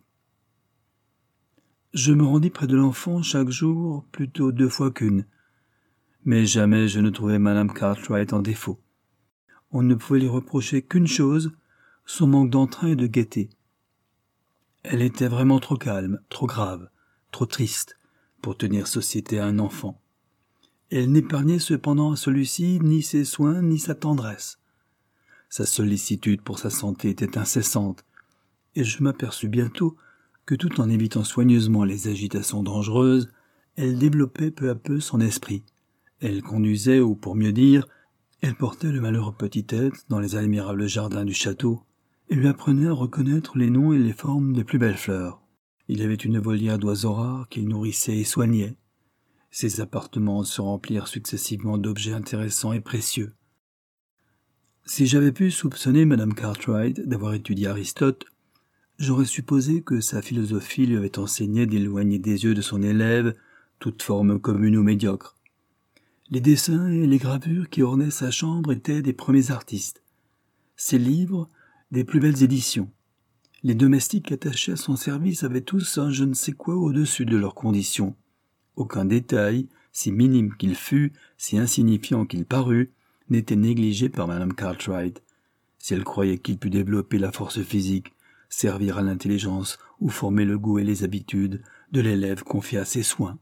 Je me rendis près de l'enfant chaque jour, plutôt deux fois qu'une. Mais jamais je ne trouvai Madame Cartwright en défaut. On ne pouvait lui reprocher qu'une chose, son manque d'entrain et de gaieté. Elle était vraiment trop calme, trop grave, trop triste pour tenir société à un enfant. Elle n'épargnait cependant à celui-ci ni ses soins ni sa tendresse. Sa sollicitude pour sa santé était incessante, et je m'aperçus bientôt que tout en évitant soigneusement les agitations dangereuses, elle développait peu à peu son esprit. Elle conduisait, ou pour mieux dire, elle portait le malheureux petit être dans les admirables jardins du château, et lui apprenait à reconnaître les noms et les formes des plus belles fleurs. Il y avait une volière d'oiseaux rares qu'il nourrissait et soignait. Ses appartements se remplirent successivement d'objets intéressants et précieux. Si j'avais pu soupçonner Madame Cartwright d'avoir étudié Aristote, j'aurais supposé que sa philosophie lui avait enseigné d'éloigner des yeux de son élève toute forme commune ou médiocre. Les dessins et les gravures qui ornaient sa chambre étaient des premiers artistes. Ses livres, des plus belles éditions. Les domestiques attachés à son service avaient tous un je ne sais quoi au-dessus de leurs conditions. Aucun détail, si minime qu'il fût, si insignifiant qu'il parût, n'était négligé par Madame Cartwright. Si elle croyait qu'il pût développer la force physique, servir à l'intelligence ou former le goût et les habitudes, de l'élève confié à ses soins.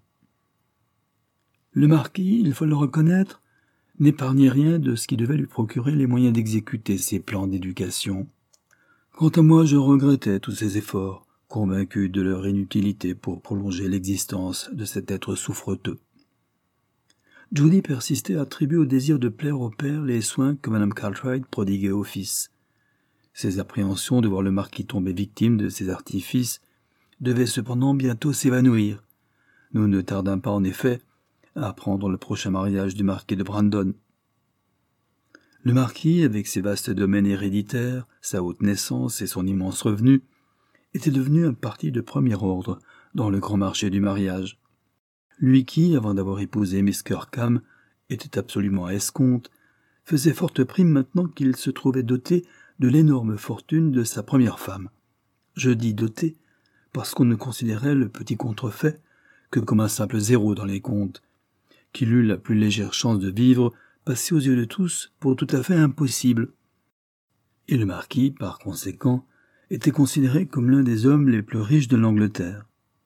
Le marquis, il faut le reconnaître, n'épargnait rien de ce qui devait lui procurer les moyens d'exécuter ses plans d'éducation. Quant à moi, je regrettais tous ces efforts, convaincu de leur inutilité pour prolonger l'existence de cet être souffreteux. Judy persistait à attribuer au désir de plaire au père les soins que Madame Cartwright prodiguait au fils. Ses appréhensions de voir le marquis tomber victime de ses artifices devaient cependant bientôt s'évanouir. Nous ne tardâmes pas en effet à apprendre le prochain mariage du marquis de Brandon. Le marquis, avec ses vastes domaines héréditaires, sa haute naissance et son immense revenu, était devenu un parti de premier ordre dans le grand marché du mariage. Lui qui, avant d'avoir épousé Miss Kirkham, était absolument à escompte, faisait forte prime maintenant qu'il se trouvait doté de l'énorme fortune de sa première femme. Je dis doté parce qu'on ne considérait le petit contrefait que comme un simple zéro dans les comptes, qu'il eut la plus légère chance de vivre, passé aux yeux de tous pour tout à fait impossible. Et le marquis, par conséquent, était considéré comme l'un des hommes les plus riches de l'Angleterre.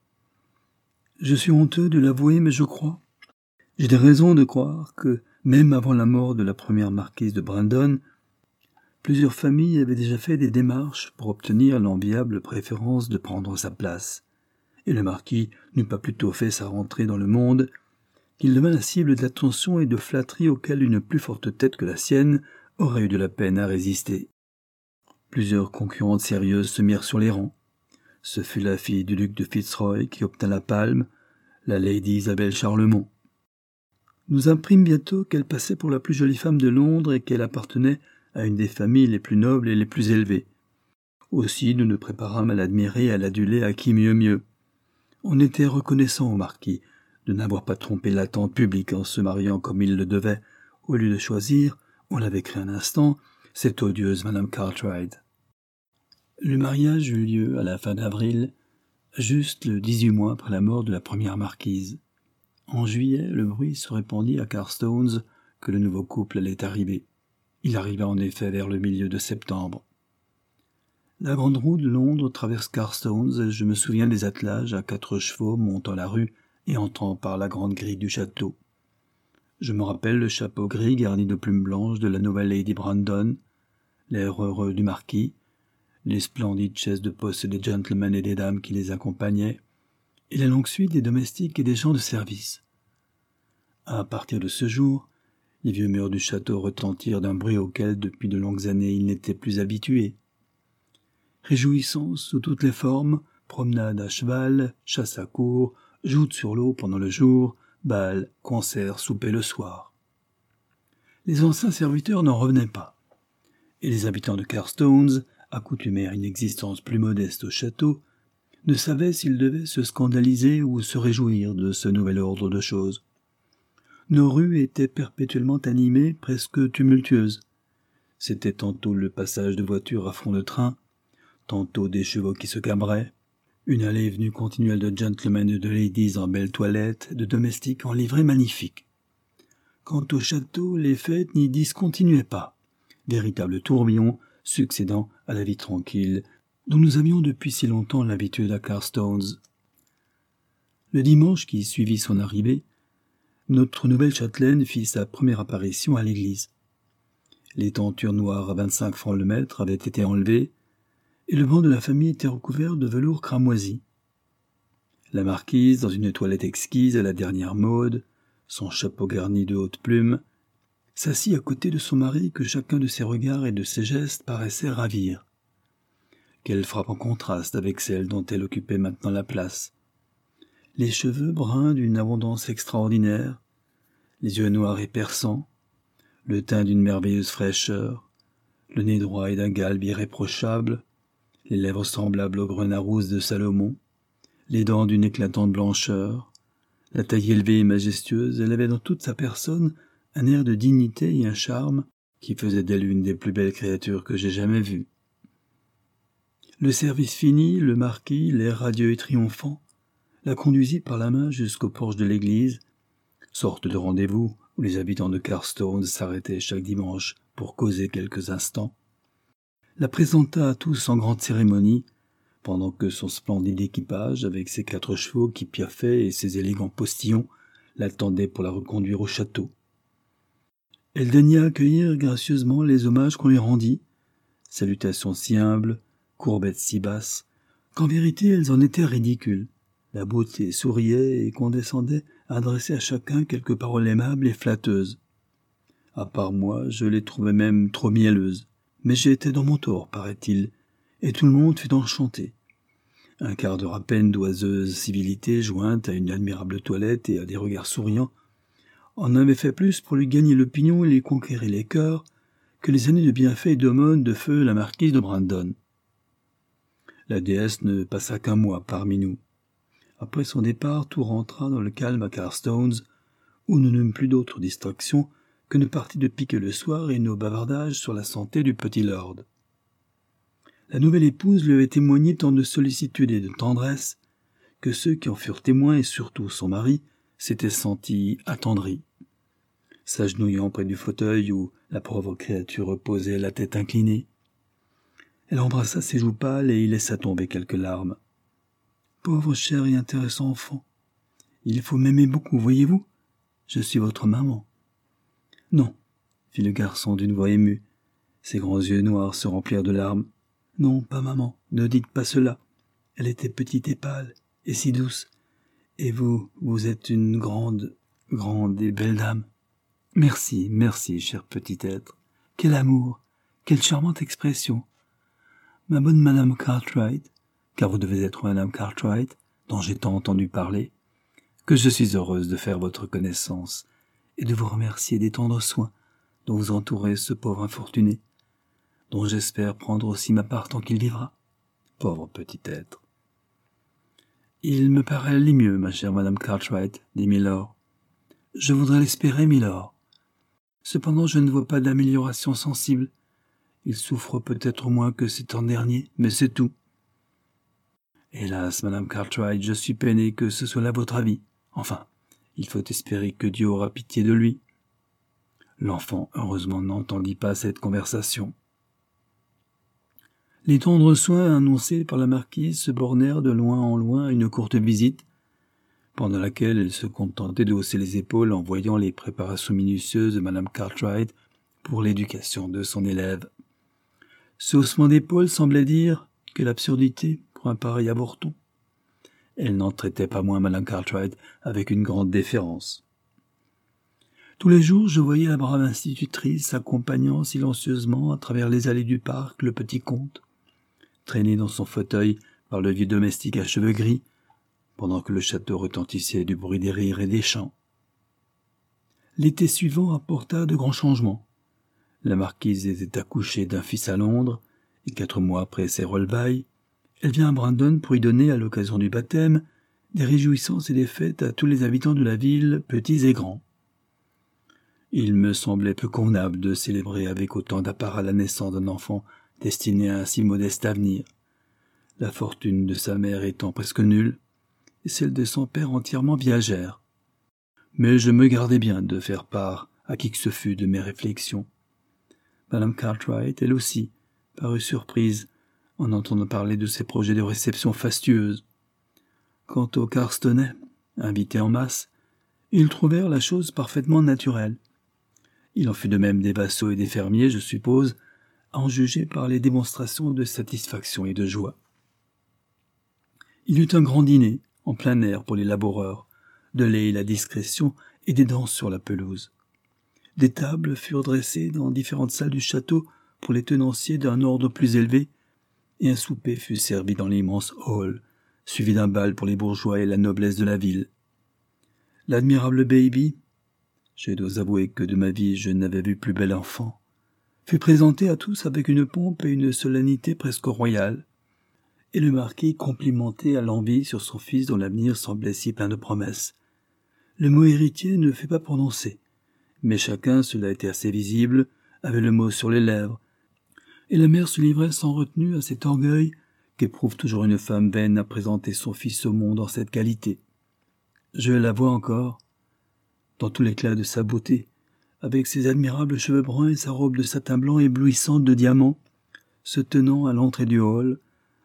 Je suis honteux de l'avouer, mais je crois. J'ai des raisons de croire que, même avant la mort de la première marquise de Brandon, plusieurs familles avaient déjà fait des démarches pour obtenir l'enviable préférence de prendre sa place, et le marquis n'eût pas plutôt fait sa rentrée dans le monde qu'il devint la cible d'attention et de flatteries auxquelles une plus forte tête que la sienne aurait eu de la peine à résister. Plusieurs concurrentes sérieuses se mirent sur les rangs. Ce fut la fille du duc de Fitzroy qui obtint la palme, la lady Isabelle Charlemont. Nous apprîmes bientôt qu'elle passait pour la plus jolie femme de Londres et qu'elle appartenait à une des familles les plus nobles et les plus élevées. Aussi nous nous préparâmes à l'admirer et à l'aduler à qui mieux mieux. On était reconnaissant au marquis de n'avoir pas trompé l'attente publique en se mariant comme il le devait. Au lieu de choisir, on l'avait créé un instant, cette odieuse Madame Cartwright. Le mariage eut lieu à la fin d'avril, juste le dix-huit mois après la mort de la première marquise. En juillet, le bruit se répandit à Carstones que le nouveau couple allait arriver. Il arriva en effet vers le milieu de septembre. La grande roue de Londres traverse Carstones et je me souviens des attelages à quatre chevaux montant la rue et entrant par la grande grille du château. Je me rappelle le chapeau gris garni de plumes blanches de la nouvelle Lady Brandon, l'air heureux du marquis, les splendides chaises de poste des gentlemen et des dames qui les accompagnaient, et la longue suite des domestiques et des gens de service. À partir de ce jour, les vieux murs du château retentirent d'un bruit auquel, depuis de longues années, ils n'étaient plus habitués. Réjouissances sous toutes les formes, promenades à cheval, chasse à courre, joutes sur l'eau pendant le jour, bals, concerts, soupers le soir. Les anciens serviteurs n'en revenaient pas, et les habitants de Carstones, accoutumés à une existence plus modeste au château, ne savaient s'ils devaient se scandaliser ou se réjouir de ce nouvel ordre de choses. Nos rues étaient perpétuellement animées, presque tumultueuses. C'était tantôt le passage de voitures à fond de train, tantôt des chevaux qui se cabraient, une allée et venue continuelle de gentlemen et de ladies en belle toilette, de domestiques en livrée magnifique. Quant au château, les fêtes n'y discontinuaient pas, véritable tourbillon succédant à la vie tranquille dont nous avions depuis si longtemps l'habitude à Carstones. Le dimanche qui suivit son arrivée, notre nouvelle châtelaine fit sa première apparition à l'église. Les tentures noires à vingt-cinq francs le mètre avaient été enlevées, et le banc de la famille était recouvert de velours cramoisi. La marquise, dans une toilette exquise à la dernière mode, son chapeau garni de hautes plumes, s'assit à côté de son mari que chacun de ses regards et de ses gestes paraissait ravir. Quelle frappant contraste avec celle dont elle occupait maintenant la place. Les cheveux bruns d'une abondance extraordinaire, les yeux noirs et perçants, le teint d'une merveilleuse fraîcheur, le nez droit et d'un galbe irréprochable, les lèvres semblables aux grenats rousses de Salomon, les dents d'une éclatante blancheur, la taille élevée et majestueuse, elle avait dans toute sa personne un air de dignité et un charme qui faisaient d'elle une des plus belles créatures que j'ai jamais vues. Le service fini, le marquis, l'air radieux et triomphant, la conduisit par la main jusqu'au porche de l'église, sorte de rendez-vous où les habitants de Carstones s'arrêtaient chaque dimanche pour causer quelques instants, la présenta à tous en grande cérémonie, pendant que son splendide équipage, avec ses quatre chevaux qui piaffaient et ses élégants postillons, l'attendait pour la reconduire au château. Elle daigna accueillir gracieusement les hommages qu'on lui rendit, salutations si humbles, courbettes si basses, qu'en vérité elles en étaient ridicules. La beauté souriait et condescendait à adresser à chacun quelques paroles aimables et flatteuses. À part moi, je les trouvais même trop mielleuses, mais j'étais dans mon tort, paraît-il, et tout le monde fut enchanté. Un quart d'heure à peine d'oiseuse civilité jointe à une admirable toilette et à des regards souriants en avait fait plus pour lui gagner l'opinion et lui conquérir les cœurs que les années de bienfaits et d'aumônes de feu la marquise de Brandon. La déesse ne passa qu'un mois parmi nous. Après son départ, tout rentra dans le calme à Carstones, où nous n'eûmes plus d'autre distraction que nos parties de pique le soir et nos bavardages sur la santé du petit lord. La nouvelle épouse lui avait témoigné tant de sollicitude et de tendresse que ceux qui en furent témoins, et surtout son mari, s'étaient sentis attendris. S'agenouillant près du fauteuil où la pauvre créature reposait la tête inclinée, elle embrassa ses joues pâles et y laissa tomber quelques larmes. « Pauvre cher et intéressant enfant, il faut m'aimer beaucoup, voyez-vous, je suis votre maman. »« Non, » fit le garçon d'une voix émue. Ses grands yeux noirs se remplirent de larmes. « Non, pas maman, ne dites pas cela. Elle était petite et pâle, et si douce. Et vous, vous êtes une grande, grande et belle dame. Merci, merci, cher petit être. Quel amour, quelle charmante expression. Ma bonne Madame Cartwright, car vous devez être Madame Cartwright, dont j'ai tant entendu parler, que je suis heureuse de faire votre connaissance et de vous remercier des tendres soins dont vous entourez ce pauvre infortuné, dont j'espère prendre aussi ma part tant qu'il vivra. Pauvre petit être. Il me paraît aller mieux, ma chère Madame Cartwright, dit Mylord. Je voudrais l'espérer, Mylord. Cependant, je ne vois pas d'amélioration sensible. Il souffre peut-être moins que ces temps derniers, mais c'est tout. Hélas, Madame Cartwright, je suis peiné que ce soit là votre avis. Enfin, il faut espérer que Dieu aura pitié de lui. L'enfant, heureusement, n'entendit pas cette conversation. Les tendres soins annoncés par la marquise se bornèrent de loin en loin à une courte visite, pendant laquelle elle se contentait de hausser les épaules en voyant les préparations minutieuses de Madame Cartwright pour l'éducation de son élève. Ce haussement d'épaules semblait dire que l'absurdité pour un pareil avorton. Elle n'en traitait pas moins Madame Cartwright avec une grande déférence. Tous les jours, je voyais la brave institutrice accompagnant silencieusement à travers les allées du parc le petit comte, traîné dans son fauteuil par le vieux domestique à cheveux gris, pendant que le château retentissait du bruit des rires et des chants. L'été suivant apporta de grands changements. La marquise était accouchée d'un fils à Londres, et quatre mois après ses relevailles, elle vient à Brandon pour y donner, à l'occasion du baptême, des réjouissances et des fêtes à tous les habitants de la ville, petits et grands. Il me semblait peu convenable de célébrer avec autant d'apparat la naissance d'un enfant destiné à un si modeste avenir, la fortune de sa mère étant presque nulle, et celle de son père entièrement viagère. Mais je me gardais bien de faire part à qui que ce fût de mes réflexions. Madame Cartwright, elle aussi, parut surprise en entendant parler de ses projets de réception fastueuse. Quant aux Carstonnais, invités en masse, ils trouvèrent la chose parfaitement naturelle. Il en fut de même des vassaux et des fermiers, je suppose, à en juger par les démonstrations de satisfaction et de joie. Il y eut un grand dîner, en plein air pour les laboureurs, de lait et la discrétion et des danses sur la pelouse. Des tables furent dressées dans différentes salles du château pour les tenanciers d'un ordre plus élevé, et un souper fut servi dans l'immense hall, suivi d'un bal pour les bourgeois et la noblesse de la ville. L'admirable baby, je dois avouer que de ma vie je n'avais vu plus bel enfant, fut présenté à tous avec une pompe et une solennité presque royale, et le marquis complimenté à l'envi sur son fils dont l'avenir semblait si plein de promesses. Le mot héritier ne fut pas prononcé, mais chacun, cela était assez visible, avait le mot sur les lèvres, et la mère se livrait sans retenue à cet orgueil qu'éprouve toujours une femme vaine à présenter son fils au monde en cette qualité. Je la vois encore, dans tout l'éclat de sa beauté, avec ses admirables cheveux bruns et sa robe de satin blanc éblouissante de diamants, se tenant à l'entrée du hall,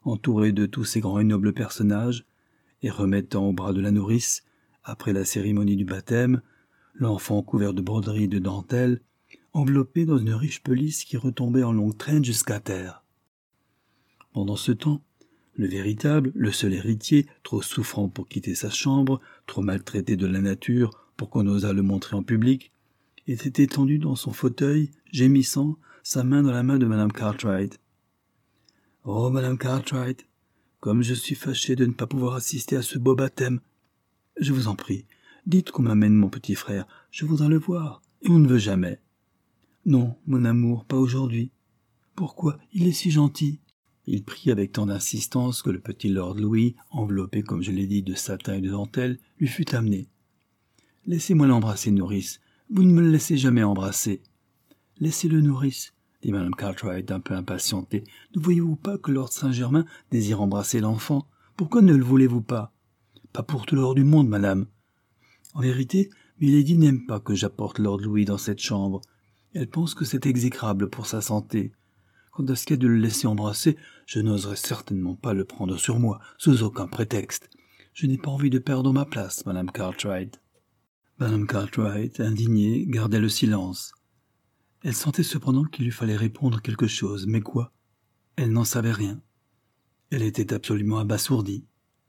entouré de tous ces grands et nobles personnages, et remettant au bras de la nourrice, après la cérémonie du baptême, l'enfant couvert de broderies et de dentelles, enveloppé dans une riche pelisse qui retombait en longues traînes jusqu'à terre. Pendant ce temps, le véritable, le seul héritier, trop souffrant pour quitter sa chambre, trop maltraité de la nature pour qu'on osât le montrer en public, était étendu dans son fauteuil, gémissant, sa main dans la main de Madame Cartwright. « Oh, Madame Cartwright, comme je suis fâché de ne pas pouvoir assister à ce beau baptême. Je vous en prie, dites qu'on m'amène mon petit frère, je voudrais le voir, et on ne veut jamais. Non, mon amour, pas aujourd'hui. Pourquoi? Il est si gentil. » Il prit avec tant d'insistance que le petit Lord Louis, enveloppé, comme je l'ai dit, de satin et de dentelle, lui fut amené. « Laissez-moi l'embrasser, nourrice. Vous ne me le laissez jamais embrasser. »« Laissez-le, nourrice, » dit Madame Cartwright, un peu impatientée. « Ne voyez-vous pas que Lord Saint-Germain désire embrasser l'enfant? Pourquoi ne le voulez-vous pas? »« Pas pour tout l'or du monde, madame. En vérité, Milady n'aime pas que j'apporte Lord Louis dans cette chambre. Elle pense que c'est exécrable pour sa santé. Quant à ce qu'il y a de le laisser embrasser, je n'oserais certainement pas le prendre sur moi, sous aucun prétexte. Je n'ai pas envie de perdre ma place, Madame Cartwright. » Madame Cartwright, indignée, gardait le silence. Elle sentait cependant qu'il lui fallait répondre quelque chose, mais quoi? Elle n'en savait rien. Elle était absolument abasourdie.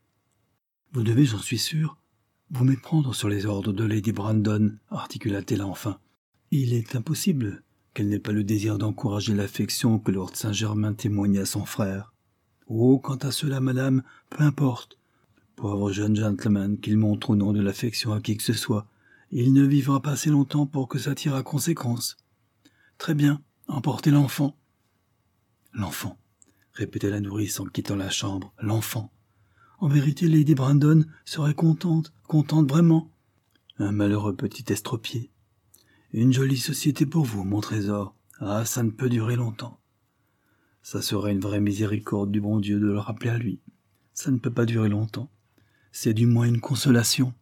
« Vous devez, j'en suis sûr, vous méprendre sur les ordres de Lady Brandon, articula-t-elle enfin. Il est impossible qu'elle n'ait pas le désir d'encourager l'affection que Lord Saint-Germain témoignait à son frère. Oh, quant à cela, madame, peu importe. Pauvre jeune gentleman, qu'il montre au nom de l'affection à qui que ce soit, il ne vivra pas assez longtemps pour que ça tire à conséquence. Très bien, emportez l'enfant. L'enfant, répétait la nourrice en quittant la chambre, l'enfant. En vérité, Lady Brandon serait contente, contente vraiment. Un malheureux petit estropié. Une jolie société pour vous, mon trésor. Ah, ça ne peut durer longtemps. Ça serait une vraie miséricorde du bon Dieu de le rappeler à lui. Ça ne peut pas durer longtemps. C'est du moins une consolation.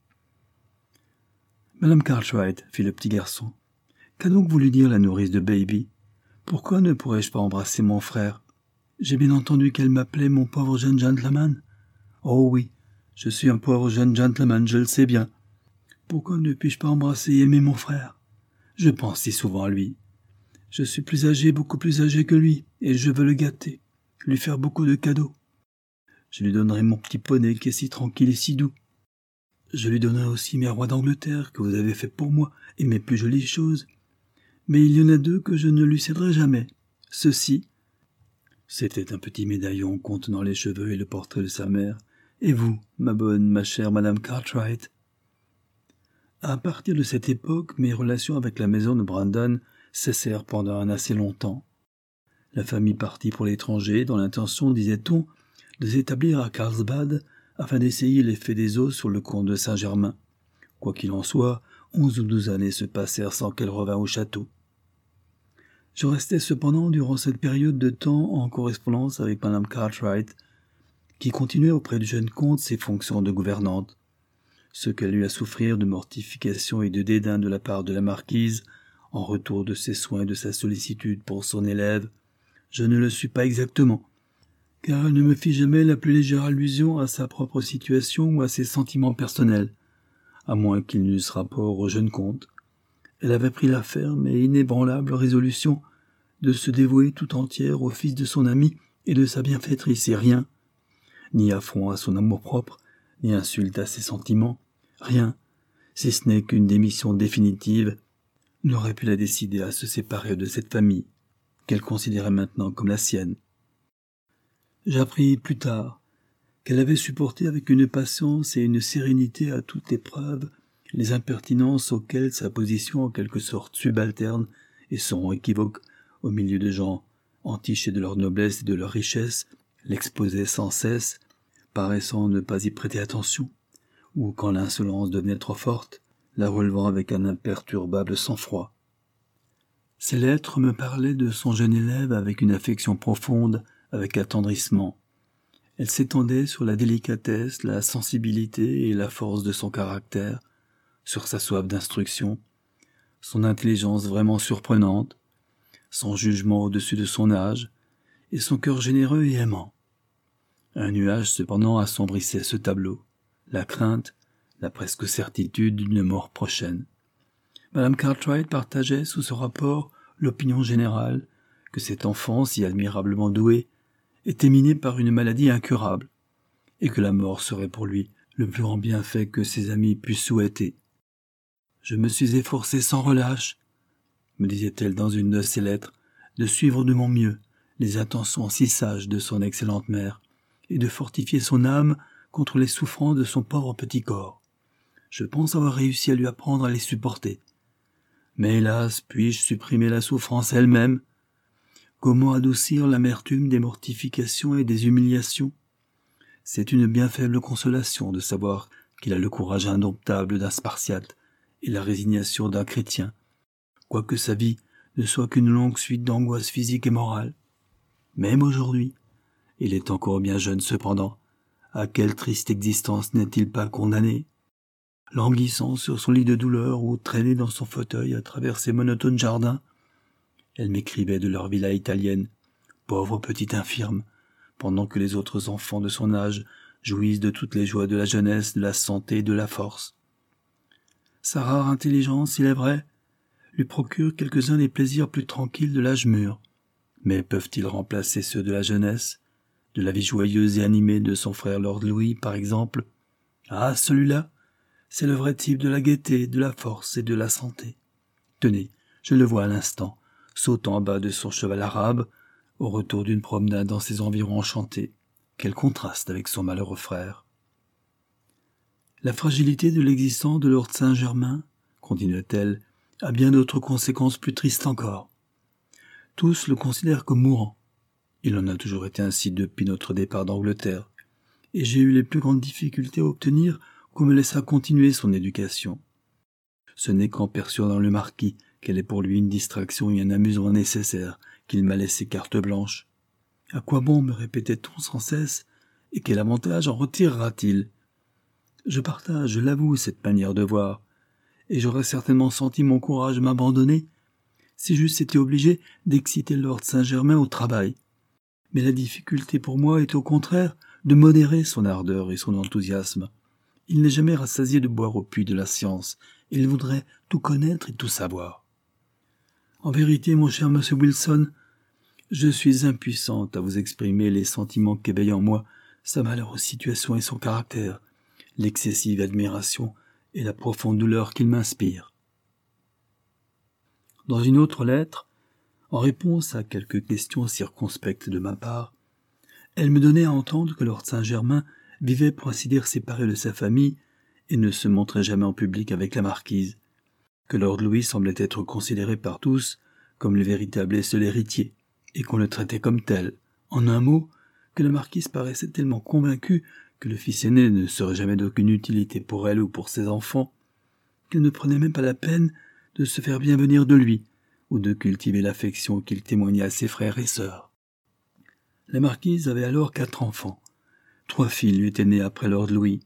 Madame Cartwright, fit le petit garçon. Qu'a donc voulu dire la nourrice de Baby? Pourquoi ne pourrais-je pas embrasser mon frère? J'ai bien entendu qu'elle m'appelait mon pauvre jeune gentleman. Oh oui, je suis un pauvre jeune gentleman, je le sais bien. Pourquoi ne puis-je pas embrasser et aimer mon frère? Je pense si souvent à lui. Je suis plus âgé, beaucoup plus âgé que lui, et je veux le gâter, lui faire beaucoup de cadeaux. Je lui donnerai mon petit poney qui est si tranquille et si doux. Je lui donnerai aussi mes rois d'Angleterre que vous avez fait pour moi, et mes plus jolies choses. Mais il y en a deux que je ne lui céderai jamais. Ceci, c'était un petit médaillon contenant les cheveux et le portrait de sa mère. Et vous, ma bonne, ma chère Madame Cartwright? À partir de cette époque, mes relations avec la maison de Brandon cessèrent pendant un assez longtemps. La famille partit pour l'étranger dans l'intention, disait-on, de s'établir à Carlsbad afin d'essayer l'effet des eaux sur le comte de Saint-Germain. Quoi qu'il en soit, onze ou douze années se passèrent sans qu'elle revînt au château. Je restai cependant durant cette période de temps en correspondance avec Madame Cartwright, qui continuait auprès du jeune comte ses fonctions de gouvernante. Ce qu'elle eut à souffrir de mortification et de dédain de la part de la marquise, en retour de ses soins et de sa sollicitude pour son élève, je ne le suis pas exactement, car elle ne me fit jamais la plus légère allusion à sa propre situation ou à ses sentiments personnels, à moins qu'ils n'eussent rapport au jeune comte. Elle avait pris la ferme et inébranlable résolution de se dévouer tout entière au fils de son ami et de sa bienfaitrice, et rien, ni affront à son amour-propre, ni insulte à ses sentiments, rien, si ce n'est qu'une démission définitive, n'aurait pu la décider à se séparer de cette famille, qu'elle considérait maintenant comme la sienne. J'appris plus tard qu'elle avait supporté avec une patience et une sérénité à toute épreuve les impertinences auxquelles sa position en quelque sorte subalterne et son équivoque au milieu de gens entichés de leur noblesse et de leur richesse l'exposait sans cesse, paraissant ne pas y prêter attention, ou quand l'insolence devenait trop forte, la relevant avec un imperturbable sang-froid. Ces lettres me parlaient de son jeune élève avec une affection profonde, avec attendrissement. Elles s'étendaient sur la délicatesse, la sensibilité et la force de son caractère, sur sa soif d'instruction, son intelligence vraiment surprenante, son jugement au-dessus de son âge, et son cœur généreux et aimant. Un nuage cependant assombrissait ce tableau, la crainte, la presque certitude d'une mort prochaine. Madame Cartwright partageait sous ce rapport l'opinion générale que cet enfant si admirablement doué était miné par une maladie incurable, et que la mort serait pour lui le plus grand bienfait que ses amis puissent souhaiter. « Je me suis efforcé sans relâche, » me disait-elle dans une de ses lettres, « de suivre de mon mieux les intentions si sages de son excellente mère, et de fortifier son âme contre les souffrances de son pauvre petit corps. Je pense avoir réussi à lui apprendre à les supporter. Mais hélas, puis-je supprimer la souffrance elle-même? Comment adoucir l'amertume des mortifications et des humiliations? C'est une bien faible consolation de savoir qu'il a le courage indomptable d'un Spartiate et la résignation d'un chrétien, quoique sa vie ne soit qu'une longue suite d'angoisses physiques et morales. Même aujourd'hui, il est encore bien jeune cependant, à quelle triste existence n'est-il pas condamné? Languissant sur son lit de douleur ou traîné dans son fauteuil à travers ses monotones jardins, elle m'écrivait de leur villa italienne, pauvre petite infirme, pendant que les autres enfants de son âge jouissent de toutes les joies de la jeunesse, de la santé et de la force. Sa rare intelligence, il est vrai, lui procure quelques-uns des plaisirs plus tranquilles de l'âge mûr, mais peuvent-ils remplacer ceux de la jeunesse, de la vie joyeuse et animée de son frère Lord Louis, par exemple? Ah, celui-là, c'est le vrai type de la gaieté, de la force et de la santé. Tenez, je le vois à l'instant, sautant en bas de son cheval arabe, au retour d'une promenade dans ses environs enchantés. Quel contraste avec son malheureux frère. La fragilité de l'existence de Lord Saint-Germain, continua-t-elle, a bien d'autres conséquences plus tristes encore. Tous le considèrent comme mourant. Il en a toujours été ainsi depuis notre départ d'Angleterre, et j'ai eu les plus grandes difficultés à obtenir qu'on me laissât continuer son éducation. Ce n'est qu'en persuadant le marquis qu'elle est pour lui une distraction et un amusement nécessaire qu'il m'a laissé carte blanche. À quoi bon, me répétait-on sans cesse, et quel avantage en retirera-t-il? Je partage, je l'avoue, cette manière de voir, et j'aurais certainement senti mon courage m'abandonner si j'eusse été obligé d'exciter Lord Saint-Germain au travail. Mais la difficulté pour moi est au contraire de modérer son ardeur et son enthousiasme. Il n'est jamais rassasié de boire au puits de la science, et il voudrait tout connaître et tout savoir. En vérité, mon cher monsieur Wilson, je suis impuissante à vous exprimer les sentiments qu'éveillent en moi sa malheureuse situation et son caractère, l'excessive admiration et la profonde douleur qu'il m'inspire. Dans une autre lettre, en réponse à quelques questions circonspectes de ma part, elle me donnait à entendre que Lord Saint-Germain vivait pour ainsi dire séparé de sa famille et ne se montrait jamais en public avec la marquise, que Lord Louis semblait être considéré par tous comme le véritable et seul héritier, et qu'on le traitait comme tel. En un mot, que la marquise paraissait tellement convaincue que le fils aîné ne serait jamais d'aucune utilité pour elle ou pour ses enfants, qu'elle ne prenait même pas la peine de se faire bien venir de lui, ou de cultiver l'affection qu'il témoignait à ses frères et sœurs. La marquise avait alors quatre enfants. Trois filles lui étaient nées après Lord Louis.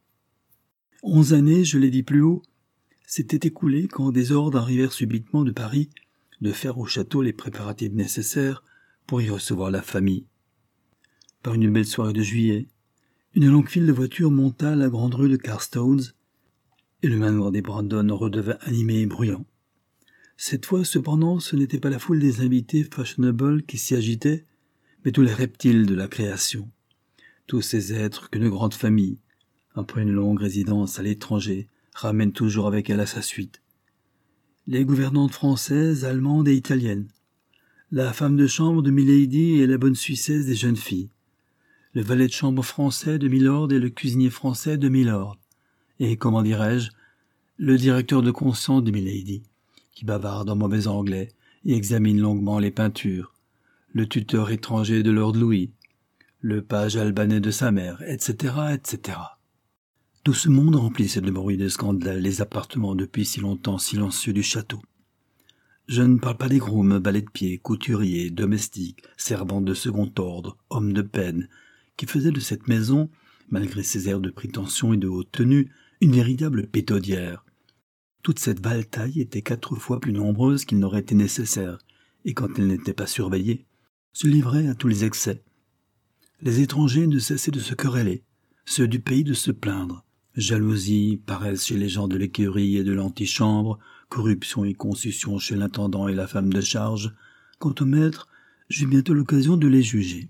Onze années, je l'ai dit plus haut, s'étaient écoulées quand des ordres arrivèrent subitement de Paris de faire au château les préparatifs nécessaires pour y recevoir la famille. Par une belle soirée de juillet, une longue file de voitures monta la grande rue de Carstones, et le manoir des Brandon redevint animé et bruyant. Cette fois, cependant, ce n'était pas la foule des invités fashionables qui s'y agitait, mais tous les reptiles de la création, tous ces êtres qu'une grande famille, après une longue résidence à l'étranger, ramène toujours avec elle à sa suite. Les gouvernantes françaises, allemandes et italiennes, la femme de chambre de Milady et la bonne Suissesse des jeunes filles, le valet de chambre français de Milord et le cuisinier français de Milord, et, comment dirais-je, le directeur de conscience de Milady, qui bavarde en mauvais anglais et examine longuement les peintures, le tuteur étranger de Lord Louis, le page albanais de sa mère, et cetera, et cetera. Tout ce monde remplissait de bruit de scandale les appartements depuis si longtemps silencieux du château. Je ne parle pas des grooms, valets de pied, couturiers, domestiques, servantes de second ordre, hommes de peine, qui faisaient de cette maison, malgré ses airs de prétention et de haute tenue, une véritable pétaudière. Toute cette valetaille était quatre fois plus nombreuse qu'il n'aurait été nécessaire, et quand elle n'était pas surveillée, se livrait à tous les excès. Les étrangers ne cessaient de se quereller, ceux du pays de se plaindre. Jalousie, paresse chez les gens de l'écurie et de l'antichambre, corruption et concussion chez l'intendant et la femme de charge. Quant au maître, j'eus bientôt l'occasion de les juger.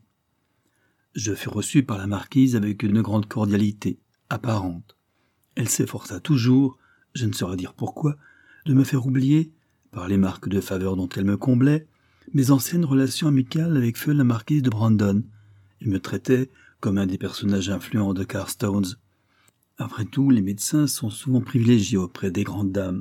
Je fus reçu par la marquise avec une grande cordialité, apparente. Elle s'efforça toujours, je ne saurais dire pourquoi, de me faire oublier, par les marques de faveur dont elle me comblait, mes anciennes relations amicales avec feu la marquise de Brandon, et me traitait comme un des personnages influents de Carstownes. Après tout, les médecins sont souvent privilégiés auprès des grandes dames.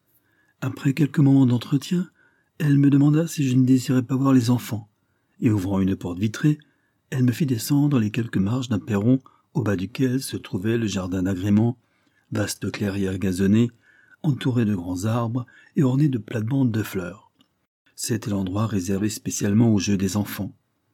Après quelques moments d'entretien, elle me demanda si je ne désirais pas voir les enfants, et ouvrant une porte vitrée, elle me fit descendre les quelques marches d'un perron au bas duquel se trouvait le jardin d'agrément, vaste clairière gazonnée, entourée de grands arbres et ornée de plates-bandes de fleurs. C'était l'endroit réservé spécialement aux jeux des enfants.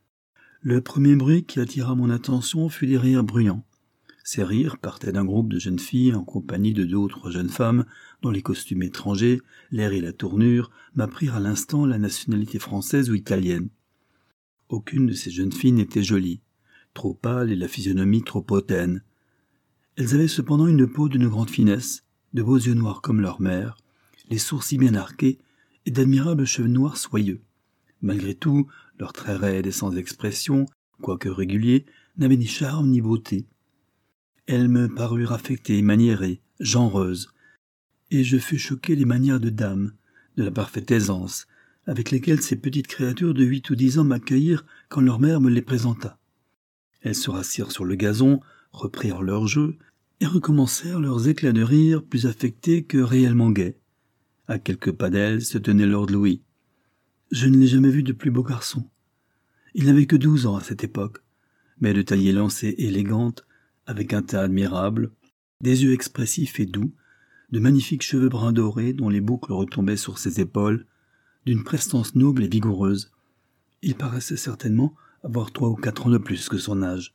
Le premier bruit qui attira mon attention fut des rires bruyants. Ces rires partaient d'un groupe de jeunes filles en compagnie de d'autres jeunes femmes dont les costumes étrangers, l'air et la tournure m'apprirent à l'instant la nationalité française ou italienne. Aucune de ces jeunes filles n'était jolie, trop pâle et la physionomie trop hautaine. Elles avaient cependant une peau d'une grande finesse, de beaux yeux noirs comme leur mère, les sourcils bien arqués et d'admirables cheveux noirs soyeux. Malgré tout, leurs traits raides et sans expression, quoique réguliers, n'avaient ni charme ni beauté. Elles me parurent affectées, maniérées, genreuses, et je fus choqué des manières de dame, de la parfaite aisance, avec lesquelles ces petites créatures de huit ou dix ans m'accueillirent quand leur mère me les présenta. Elles se rassirent sur le gazon, reprirent leur jeu, et recommencèrent leurs éclats de rire plus affectés que réellement gais. À quelques pas d'elles se tenait Lord Louis. Je ne l'ai jamais vu de plus beau garçon. Il n'avait que douze ans à cette époque, mais de taille élancée et élégante, avec un teint admirable, des yeux expressifs et doux, de magnifiques cheveux bruns dorés dont les boucles retombaient sur ses épaules, d'une prestance noble et vigoureuse. Il paraissait certainement avoir trois ou quatre ans de plus que son âge.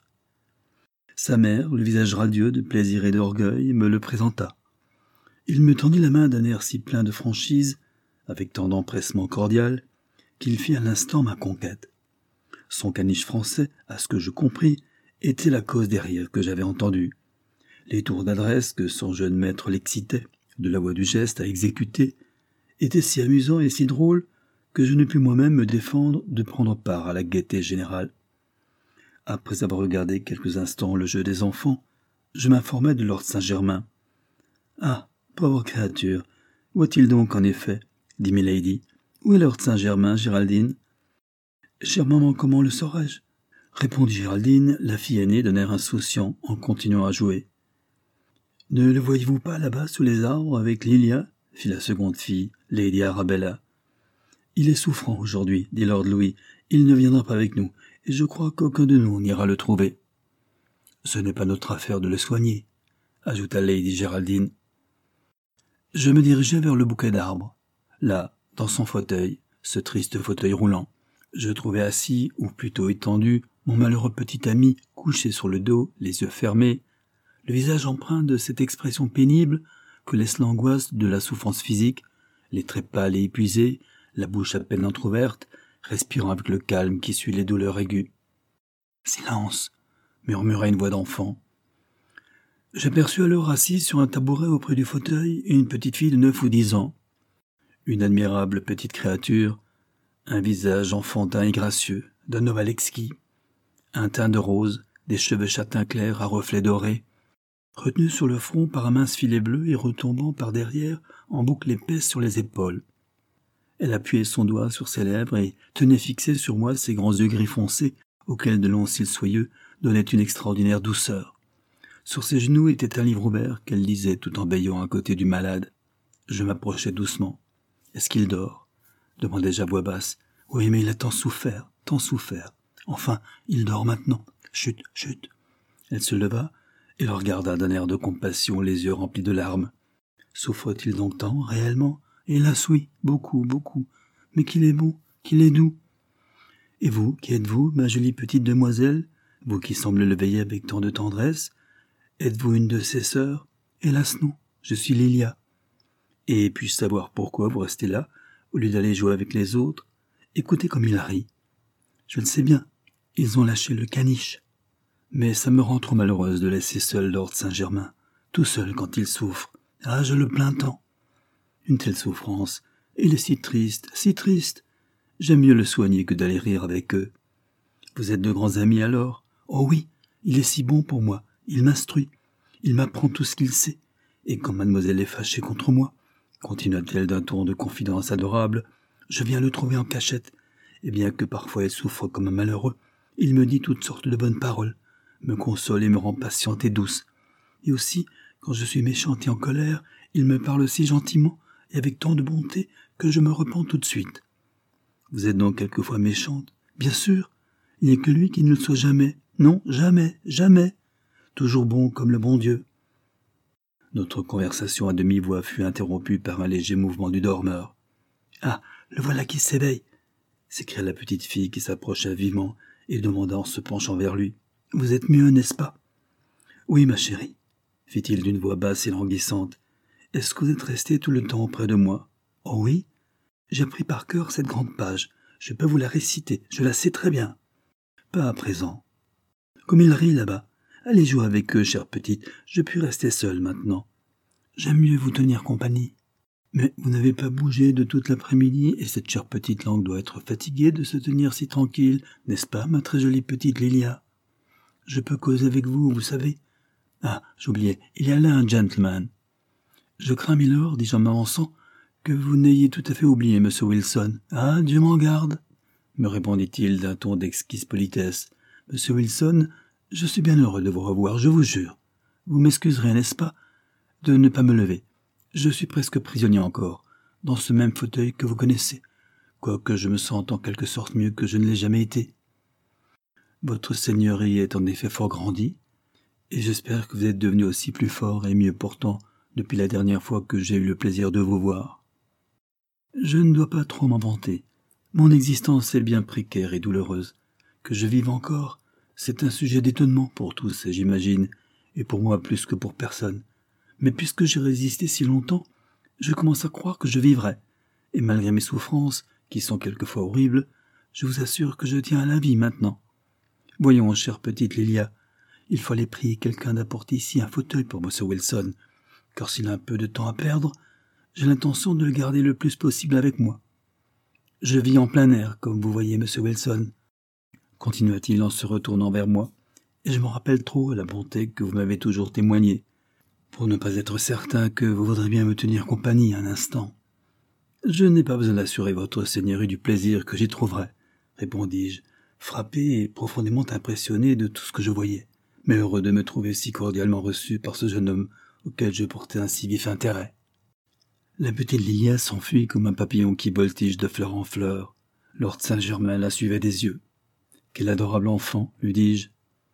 Sa mère, le visage radieux de plaisir et d'orgueil, me le présenta. Il me tendit la main d'un air si plein de franchise, avec tant d'empressement cordial, qu'il fit à l'instant ma conquête. Son caniche français, à ce que je compris, était la cause des rires que j'avais entendus. Les tours d'adresse que son jeune maître l'excitait, de la voix du geste à exécuter, étaient si amusants et si drôles que je ne pus moi-même me défendre de prendre part à la gaieté générale. Après avoir regardé quelques instants le jeu des enfants, je m'informai de Lord Saint-Germain. « Ah, pauvre créature, où est-il donc en effet ?» dit Milady. « Où est Lord Saint-Germain, Géraldine ?»« Chère maman, comment le saurais-je ?» répondit Géraldine, la fille aînée d'un air insouciant, en continuant à jouer. « Ne le voyez-vous pas là-bas sous les arbres avec Lilia ?» fit la seconde fille, Lady Arabella. « Il est souffrant aujourd'hui, dit Lord Louis. Il ne viendra pas avec nous, et je crois qu'aucun de nous n'ira le trouver. »« Ce n'est pas notre affaire de le soigner, » ajouta Lady Géraldine. Je me dirigeai vers le bouquet d'arbres. Là, dans son fauteuil, ce triste fauteuil roulant, je trouvai assis, ou plutôt étendu, mon malheureux petit ami, couché sur le dos, les yeux fermés, le visage empreint de cette expression pénible que laisse l'angoisse de la souffrance physique, les traits pâles et épuisés, la bouche à peine entr'ouverte, respirant avec le calme qui suit les douleurs aiguës. « Silence !» murmura une voix d'enfant. J'aperçus alors assise sur un tabouret auprès du fauteuil une petite fille de neuf ou dix ans. Une admirable petite créature, un visage enfantin et gracieux, d'un ovale exquis, un teint de rose, des cheveux châtain clair à reflets dorés, retenus sur le front par un mince filet bleu et retombant par derrière en boucle épaisse sur les épaules. Elle appuyait son doigt sur ses lèvres et tenait fixés sur moi ses grands yeux gris foncés auxquels de longs cils soyeux donnaient une extraordinaire douceur. Sur ses genoux était un livre ouvert qu'elle lisait tout en veillant à côté du malade. Je m'approchai doucement. « Est-ce qu'il dort ?» demandai-je à voix basse. « Oui, mais il a tant souffert, tant souffert. Enfin, il dort maintenant. Chut, chut !» Elle se leva et le regarda d'un air de compassion, les yeux remplis de larmes. « Souffre-t-il donc tant, réellement ? Hélas oui, beaucoup, beaucoup. Mais qu'il est bon, qu'il est doux. Et vous, qui êtes-vous, ma jolie petite demoiselle, vous qui semblez le veiller avec tant de tendresse, êtes-vous une de ses sœurs ? Hélas non, je suis Lilia. Et puis-je savoir pourquoi vous restez là, au lieu d'aller jouer avec les autres ? Écoutez comme il rit. Je le sais bien, Ils ont lâché le caniche. Mais ça me rend trop malheureuse de laisser seul Lord Saint-Germain, tout seul quand il souffre. Ah, je le plains tant. Une telle souffrance. Il est si triste, si triste. J'aime mieux le soigner que d'aller rire avec eux. Vous êtes de grands amis alors? Oh oui, il est si bon pour moi. Il m'instruit. Il m'apprend tout ce qu'il sait. Et quand mademoiselle est fâchée contre moi, continua-t-elle d'un ton de confidence adorable, je viens le trouver en cachette. Et bien que parfois elle souffre comme un malheureux, il me dit toutes sortes de bonnes paroles, me console et me rend patiente et douce. Et aussi, quand je suis méchante et en colère, il me parle si gentiment et avec tant de bonté que je me repens tout de suite. Vous êtes donc quelquefois méchante? Bien sûr. Il n'y a que lui qui ne le soit jamais. Non, jamais, jamais. Toujours bon comme le bon Dieu. Notre conversation à demi-voix fut interrompue par un léger mouvement du dormeur. « Ah, le voilà qui s'éveille !» s'écria la petite fille qui s'approcha vivement et demanda en se penchant vers lui. « Vous êtes mieux, n'est-ce pas ?»« Oui, ma chérie, » fit-il d'une voix basse et languissante. « Est-ce que vous êtes restée tout le temps auprès de moi ?»« Oh oui, j'ai appris par cœur cette grande page. Je peux vous la réciter, je la sais très bien. »« Pas à présent. »« Comme il rit là-bas. Allez jouer avec eux, chère petite, je puis rester seule maintenant. J'aime mieux vous tenir compagnie. Mais vous n'avez pas bougé de toute l'après-midi, et cette chère petite langue doit être fatiguée de se tenir si tranquille, n'est-ce pas, ma très jolie petite Lilia? Je peux causer avec vous, vous savez. Ah, j'oubliais, il y a là un gentleman. Je crains, milord, dis-je en m'avançant, que vous n'ayez tout à fait oublié, monsieur Wilson. Ah, Dieu m'en garde, me répondit-il d'un ton d'exquise politesse. Monsieur Wilson, je suis bien heureux de vous revoir, je vous jure. Vous m'excuserez, n'est-ce pas, de ne pas me lever. Je suis presque prisonnier encore, dans ce même fauteuil que vous connaissez, quoique je me sente en quelque sorte mieux que je ne l'ai jamais été. Votre seigneurie est en effet fort grandie, et j'espère que vous êtes devenu aussi plus fort et mieux portant depuis la dernière fois que j'ai eu le plaisir de vous voir. Je ne dois pas trop m'en vanter. Mon existence est bien précaire et douloureuse. Que je vive encore, c'est un sujet d'étonnement pour tous, j'imagine, et pour moi plus que pour personne. Mais puisque j'ai résisté si longtemps, je commence à croire que je vivrai. Et malgré mes souffrances, qui sont quelquefois horribles, je vous assure que je tiens à la vie maintenant. Voyons, chère petite Lilia, il fallait prier quelqu'un d'apporter ici un fauteuil pour monsieur Wilson, car s'il a un peu de temps à perdre, j'ai l'intention de le garder le plus possible avec moi. Je vis en plein air, comme vous voyez, monsieur Wilson, continua-t-il en se retournant vers moi, et je m'en rappelle trop la bonté que vous m'avez toujours témoignée, pour ne pas être certain que vous voudrez bien me tenir compagnie un instant. Je n'ai pas besoin d'assurer votre seigneurie du plaisir que j'y trouverai, répondis-je, frappé et profondément impressionné de tout ce que je voyais, mais heureux de me trouver si cordialement reçu par ce jeune homme auquel je portais un si vif intérêt. La petite Lilia s'enfuit comme un papillon qui voltige de fleur en fleur. Lord Saint-Germain la suivait des yeux. « Quel adorable enfant !» lui dis-je.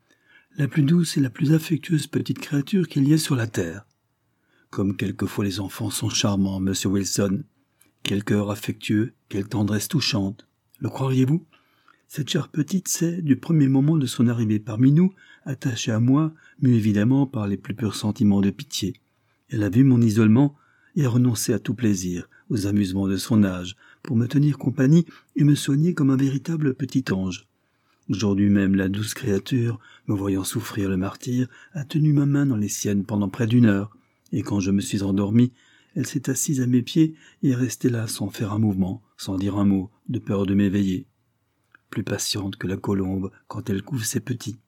« La plus douce et la plus affectueuse petite créature qu'il y ait sur la terre. Comme quelquefois les enfants sont charmants, monsieur Wilson. Quel cœur affectueux, quelle tendresse touchante. Le croiriez-vous? Cette chère petite s'est, du premier moment de son arrivée parmi nous, attachée à moi, mue évidemment par les plus purs sentiments de pitié. Elle a vu mon isolement et a renoncé à tout plaisir, aux amusements de son âge, pour me tenir compagnie et me soigner comme un véritable petit ange. Aujourd'hui même, la douce créature, me voyant souffrir le martyre, a tenu ma main dans les siennes pendant près d'une heure, et quand je me suis endormi, elle s'est assise à mes pieds et est restée là sans faire un mouvement, sans dire un mot, de peur de m'éveiller. Plus patiente que la colombe quand elle couve ses petits.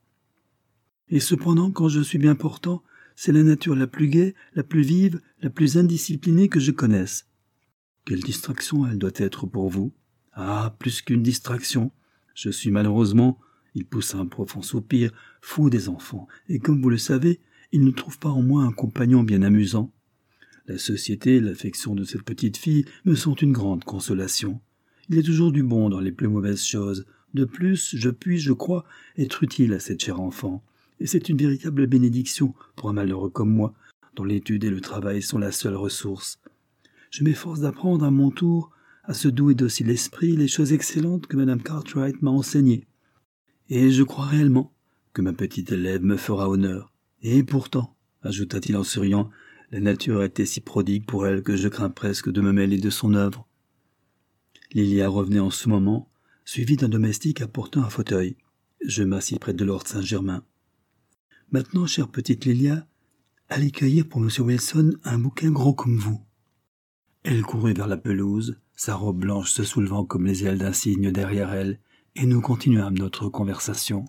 Et cependant, quand je suis bien portant, c'est la nature la plus gaie, la plus vive, la plus indisciplinée que je connaisse. Quelle distraction elle doit être pour vous? Ah, plus qu'une distraction. Je suis malheureusement, il poussa un profond soupir, fou des enfants, et comme vous le savez, il ne trouve pas en moi un compagnon bien amusant. La société et l'affection de cette petite fille me sont une grande consolation. Il y a toujours du bon dans les plus mauvaises choses. De plus, je puis, je crois, être utile à cette chère enfant. Et c'est une véritable bénédiction pour un malheureux comme moi, dont l'étude et le travail sont la seule ressource. Je m'efforce d'apprendre à mon tour à ce doux et docile esprit les choses excellentes que Madame Cartwright m'a enseignées. Et je crois réellement que ma petite élève me fera honneur. Et pourtant, ajouta-t-il en souriant, la nature a été si prodigue pour elle que je crains presque de me mêler de son œuvre. Lilia revenait en ce moment, suivie d'un domestique apportant un fauteuil. Je m'assis près de Lord Saint-Germain. « Maintenant, chère petite Lilia, allez cueillir pour monsieur Wilson un bouquet gros comme vous. » Elle courait vers la pelouse, sa robe blanche se soulevant comme les ailes d'un cygne derrière elle, et nous continuâmes notre conversation.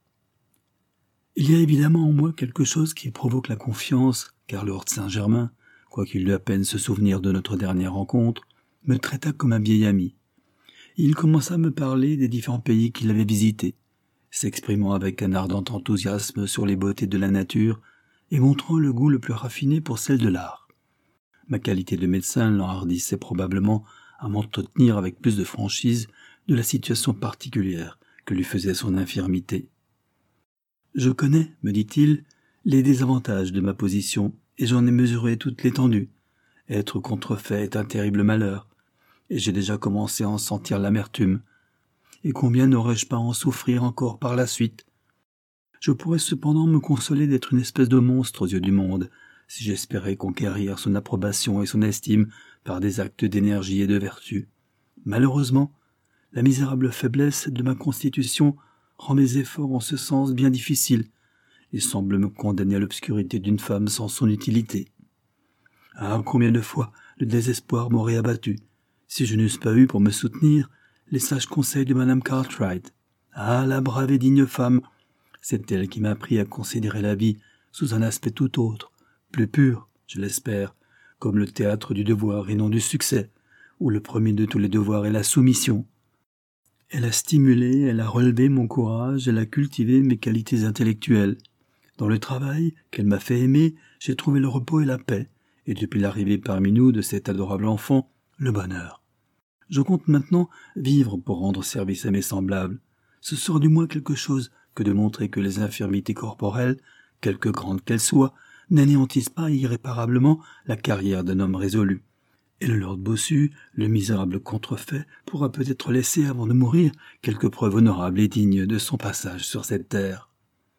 Il y a évidemment en moi quelque chose qui provoque la confiance, car Lord Saint-Germain, quoiqu'il eût à peine se souvenir de notre dernière rencontre, me traita comme un vieil ami. Il commença à me parler des différents pays qu'il avait visités, s'exprimant avec un ardent enthousiasme sur les beautés de la nature et montrant le goût le plus raffiné pour celle de l'art. Ma qualité de médecin l'enhardissait probablement à m'entretenir avec plus de franchise de la situation particulière que lui faisait son infirmité. « Je connais, me dit-il, les désavantages de ma position et j'en ai mesuré toute l'étendue. Être contrefait est un terrible malheur, et j'ai déjà commencé à en sentir l'amertume. Et combien n'aurais-je pas à en souffrir encore par la suite? Je pourrais cependant me consoler d'être une espèce de monstre aux yeux du monde, si j'espérais conquérir son approbation et son estime par des actes d'énergie et de vertu. Malheureusement, la misérable faiblesse de ma constitution rend mes efforts en ce sens bien difficiles et semble me condamner à l'obscurité d'une femme sans son utilité. Ah, combien de fois le désespoir m'aurait abattu, si je n'eusse pas eu pour me soutenir les sages conseils de Madame Cartwright. Ah, la brave et digne femme! C'est elle qui m'a appris à considérer la vie sous un aspect tout autre, plus pur, je l'espère, comme le théâtre du devoir et non du succès, où le premier de tous les devoirs est la soumission. Elle a stimulé, elle a relevé mon courage, elle a cultivé mes qualités intellectuelles. Dans le travail qu'elle m'a fait aimer, j'ai trouvé le repos et la paix, et depuis l'arrivée parmi nous de cet adorable enfant, le bonheur. Je compte maintenant vivre pour rendre service à mes semblables. Ce sera du moins quelque chose que de montrer que les infirmités corporelles, quelque grandes qu'elles soient, n'anéantissent pas irréparablement la carrière d'un homme résolu. Et le lord Bossu, le misérable contrefait, pourra peut-être laisser, avant de mourir, quelque preuve honorable et digne de son passage sur cette terre.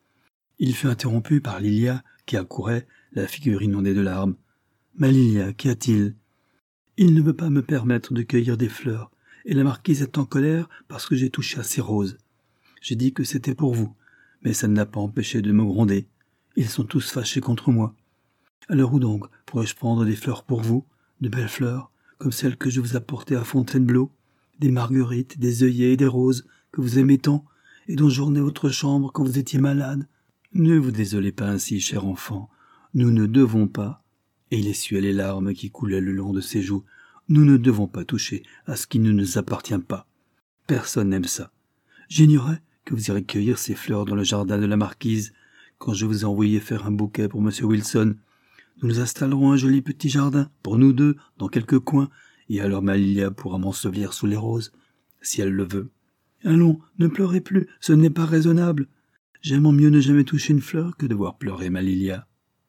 Il fut interrompu par Lilia, qui accourait, la figure inondée de larmes. « Ma Lilia, qu'y a-t-il ? Il ne veut pas me permettre de cueillir des fleurs, et la marquise est en colère parce que j'ai touché à ses roses. J'ai dit que c'était pour vous, mais ça ne l'a pas empêché de me gronder. Ils sont tous fâchés contre moi. Alors où donc pourrais-je prendre des fleurs pour vous ? De belles fleurs, comme celles que je vous apportais à Fontainebleau, des marguerites, des œillets et des roses que vous aimez tant, et dont j'ornais votre chambre quand vous étiez malade. Ne vous désolez pas ainsi, cher enfant, nous ne devons pas, et il essuyait les larmes qui coulaient le long de ses joues, nous ne devons pas toucher à ce qui ne nous appartient pas. Personne n'aime ça. J'ignorais que vous irez cueillir ces fleurs dans le jardin de la marquise, quand je vous ai envoyé faire un bouquet pour monsieur Wilson. Nous nous installerons un joli petit jardin, pour nous deux, dans quelques coins, et alors ma Lilia pourra m'ensevelir sous les roses, si elle le veut. Allons, ne pleurez plus, ce n'est pas raisonnable. J'aime mieux ne jamais toucher une fleur que de voir pleurer ma Lilia.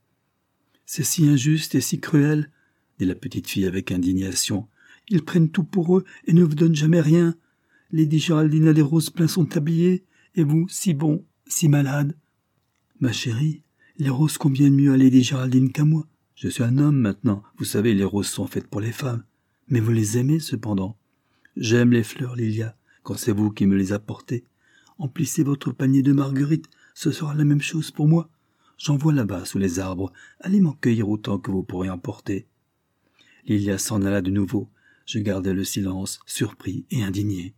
C'est si injuste et si cruel, dit la petite fille avec indignation. Ils prennent tout pour eux et ne vous donnent jamais rien. Lady Géraldine a des roses plein son tablier, et vous, si bon, si malade. Ma chérie, les roses conviennent mieux à Lady Géraldine qu'à moi. Je suis un homme maintenant, vous savez, les roses sont faites pour les femmes. Mais vous les aimez cependant. J'aime les fleurs, Lilia, quand c'est vous qui me les apportez. Emplissez votre panier de marguerites, ce sera la même chose pour moi. J'en vois là-bas, sous les arbres. Allez m'en cueillir autant que vous pourrez en porter. Lilia s'en alla de nouveau. Je gardai le silence, surpris et indigné.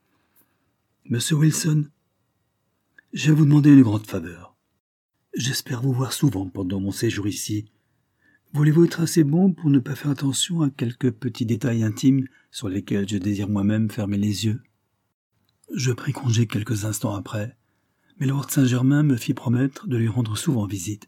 Monsieur Wilson, je vais vous demander une grande faveur. J'espère vous voir souvent pendant mon séjour ici. Voulez-vous être assez bon pour ne pas faire attention à quelques petits détails intimes sur lesquels je désire moi-même fermer les yeux? Je pris congé quelques instants après, mais Lord Saint-Germain me fit promettre de lui rendre souvent visite.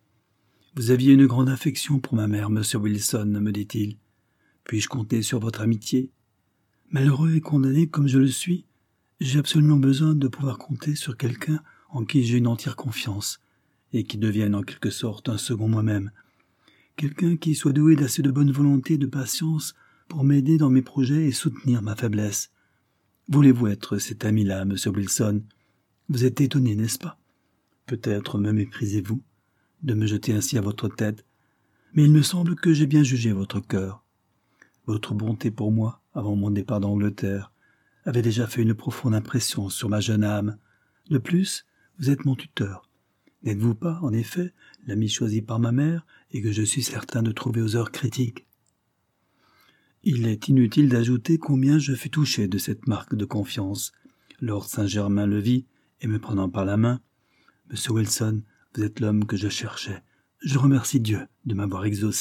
« Vous aviez une grande affection pour ma mère, monsieur Wilson, me dit-il. Puis-je compter sur votre amitié? Malheureux et condamné comme je le suis, j'ai absolument besoin de pouvoir compter sur quelqu'un en qui j'ai une entière confiance, et qui devienne en quelque sorte un second moi-même. Quelqu'un qui soit doué d'assez de bonne volonté et de patience pour m'aider dans mes projets et soutenir ma faiblesse. Voulez-vous être cet ami-là, monsieur Wilson? Vous êtes étonné, n'est-ce pas? Peut-être me méprisez-vous de me jeter ainsi à votre tête, mais il me semble que j'ai bien jugé votre cœur. Votre bonté pour moi, avant mon départ d'Angleterre, avait déjà fait une profonde impression sur ma jeune âme, De plus, vous êtes mon tuteur. N'êtes-vous pas, en effet, l'ami choisi par ma mère et que je suis certain de trouver aux heures critiques? Il est inutile d'ajouter combien je fus touché de cette marque de confiance. Lord Saint-Germain le vit et me prenant par la main, « Monsieur Wilson, vous êtes l'homme que je cherchais. Je remercie Dieu de m'avoir exaucé. »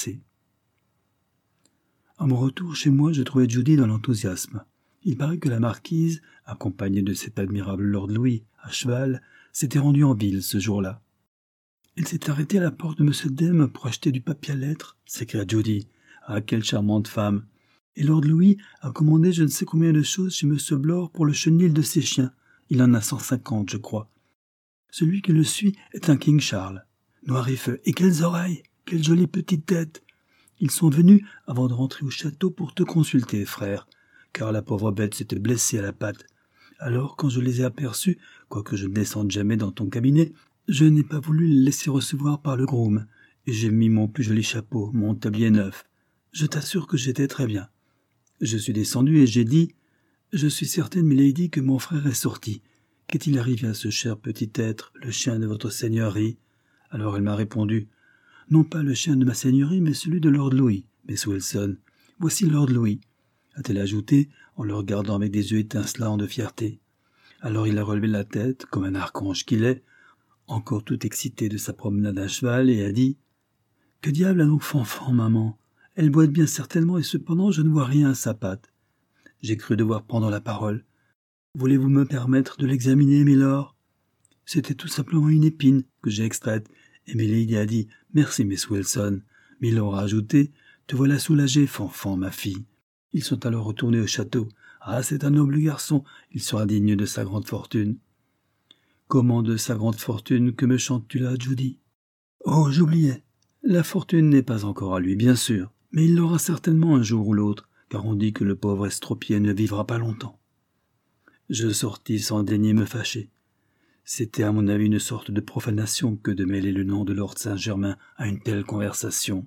À mon retour chez moi, je trouvais Judy dans l'enthousiasme. Il paraît que la marquise, accompagnée de cet admirable Lord Louis, à cheval, s'était rendue en ville ce jour-là. « Elle s'est arrêtée à la porte de M. Deme pour acheter du papier à lettres, » s'écria Judy. « Ah, quelle charmante femme! Et Lord Louis a commandé je ne sais combien de choses chez M. Blore pour le chenil de ses chiens. Il en a cent cinquante, je crois. Celui qui le suit est un King Charles. Noir et feu, et quelles oreilles! Quelle jolie petite tête! Ils sont venus avant de rentrer au château pour te consulter, frère, car la pauvre bête s'était blessée à la patte. Alors, quand je les ai aperçus, quoique je ne descende jamais dans ton cabinet, je n'ai pas voulu les laisser recevoir par le groom, et j'ai mis mon plus joli chapeau, mon tablier neuf. Je t'assure que j'étais très bien. Je suis descendu et j'ai dit « Je suis certaine, milady, que mon frère est sorti. Qu'est-il arrivé à ce cher petit être, le chien de votre seigneurie ?» Alors elle m'a répondu « Non pas le chien de ma seigneurie, mais celui de Lord Louis, Miss Wilson. Voici Lord Louis. » a-t-elle ajouté, en le regardant avec des yeux étincelants de fierté. Alors il a relevé la tête, comme un archange qu'il est, encore tout excité de sa promenade à cheval, et a dit « Que diable a donc Fanfan, maman? Elle boite bien certainement, et cependant je ne vois rien à sa patte. » J'ai cru devoir prendre la parole. « Voulez-vous me permettre de l'examiner, milord ?» C'était tout simplement une épine que j'ai extraite, et milady a dit « Merci, Miss Wilson. » Milord a ajouté « Te voilà soulagée, Fanfan, ma fille. » Ils sont alors retournés au château. « Ah, c'est un noble garçon, il sera digne de sa grande fortune. » « Comment de sa grande fortune, que me chantes-tu là, Judy? »« Oh, j'oubliais. La fortune n'est pas encore à lui, bien sûr, mais il l'aura certainement un jour ou l'autre, car on dit que le pauvre estropié ne vivra pas longtemps. » Je sortis sans daigner me fâcher. C'était à mon avis une sorte de profanation que de mêler le nom de Lord Saint-Germain à une telle conversation.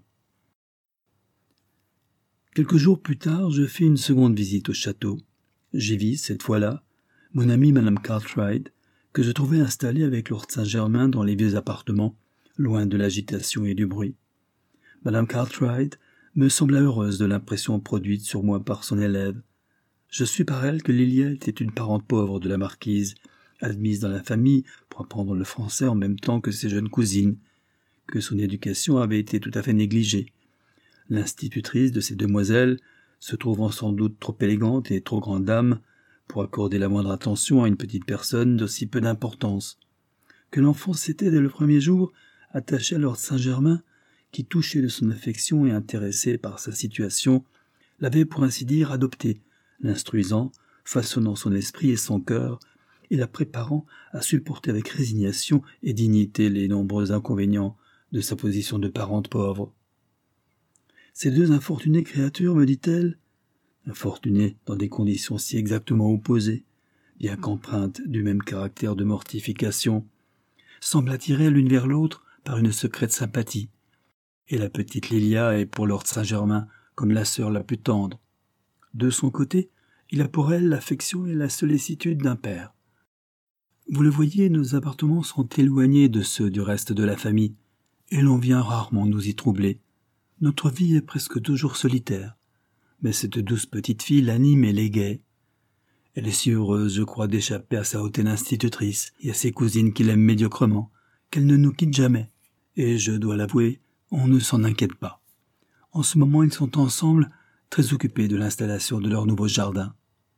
Quelques jours plus tard, je fis une seconde visite au château. J'y vis, cette fois-là, mon amie Madame Cartwright, que je trouvais installée avec Lord Saint-Germain dans les vieux appartements, loin de l'agitation et du bruit. Madame Cartwright me sembla heureuse de l'impression produite sur moi par son élève. Je sus par elle que Lilia était une parente pauvre de la marquise, admise dans la famille pour apprendre le français en même temps que ses jeunes cousines, que son éducation avait été tout à fait négligée. L'institutrice de ces demoiselles, se trouvant sans doute trop élégante et trop grande dame pour accorder la moindre attention à une petite personne d'aussi peu d'importance, que l'enfant s'était dès le premier jour attaché à Lord Saint-Germain, qui, touché de son affection et intéressé par sa situation, l'avait pour ainsi dire adopté, l'instruisant, façonnant son esprit et son cœur, et la préparant à supporter avec résignation et dignité les nombreux inconvénients de sa position de parente pauvre. Ces deux infortunées créatures, me dit-elle, infortunées dans des conditions si exactement opposées, bien qu'empreintes du même caractère de mortification, semblent attirées l'une vers l'autre par une secrète sympathie, et la petite Lilia est pour Lord Saint-Germain comme la sœur la plus tendre. De son côté, il a pour elle l'affection et la sollicitude d'un père. Vous le voyez, nos appartements sont éloignés de ceux du reste de la famille, et l'on vient rarement nous y troubler. Notre vie est presque toujours solitaire, mais cette douce petite fille l'anime et l'égaie. Elle est si heureuse, je crois, d'échapper à sa hautaine institutrice et à ses cousines qui l'aiment médiocrement, qu'elle ne nous quitte jamais. Et je dois l'avouer, on ne s'en inquiète pas. En ce moment, ils sont ensemble, très occupés de l'installation de leur nouveau jardin.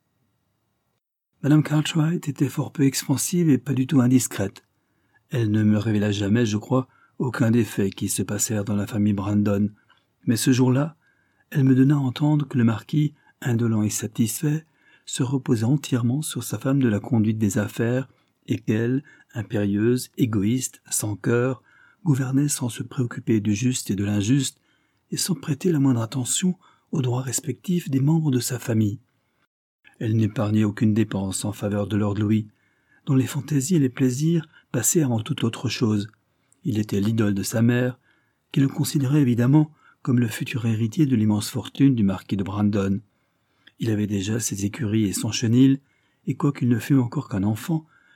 Madame Cartwright était fort peu expansive et pas du tout indiscrète. Elle ne me révéla jamais, je crois, aucun des faits qui se passèrent dans la famille Brandon, mais ce jour-là, elle me donna à entendre que le marquis, indolent et satisfait, se reposait entièrement sur sa femme de la conduite des affaires et qu'elle, impérieuse, égoïste, sans cœur, gouvernait sans se préoccuper du juste et de l'injuste et sans prêter la moindre attention aux droits respectifs des membres de sa famille. Elle n'épargnait aucune dépense en faveur de Lord Louis, dont les fantaisies et les plaisirs passaient avant toute autre chose. Il était l'idole de sa mère, qui le considérait évidemment comme le futur héritier de l'immense fortune du marquis de Brandon. Il avait déjà ses écuries et son chenil, et quoiqu'il ne fût encore qu'un enfant,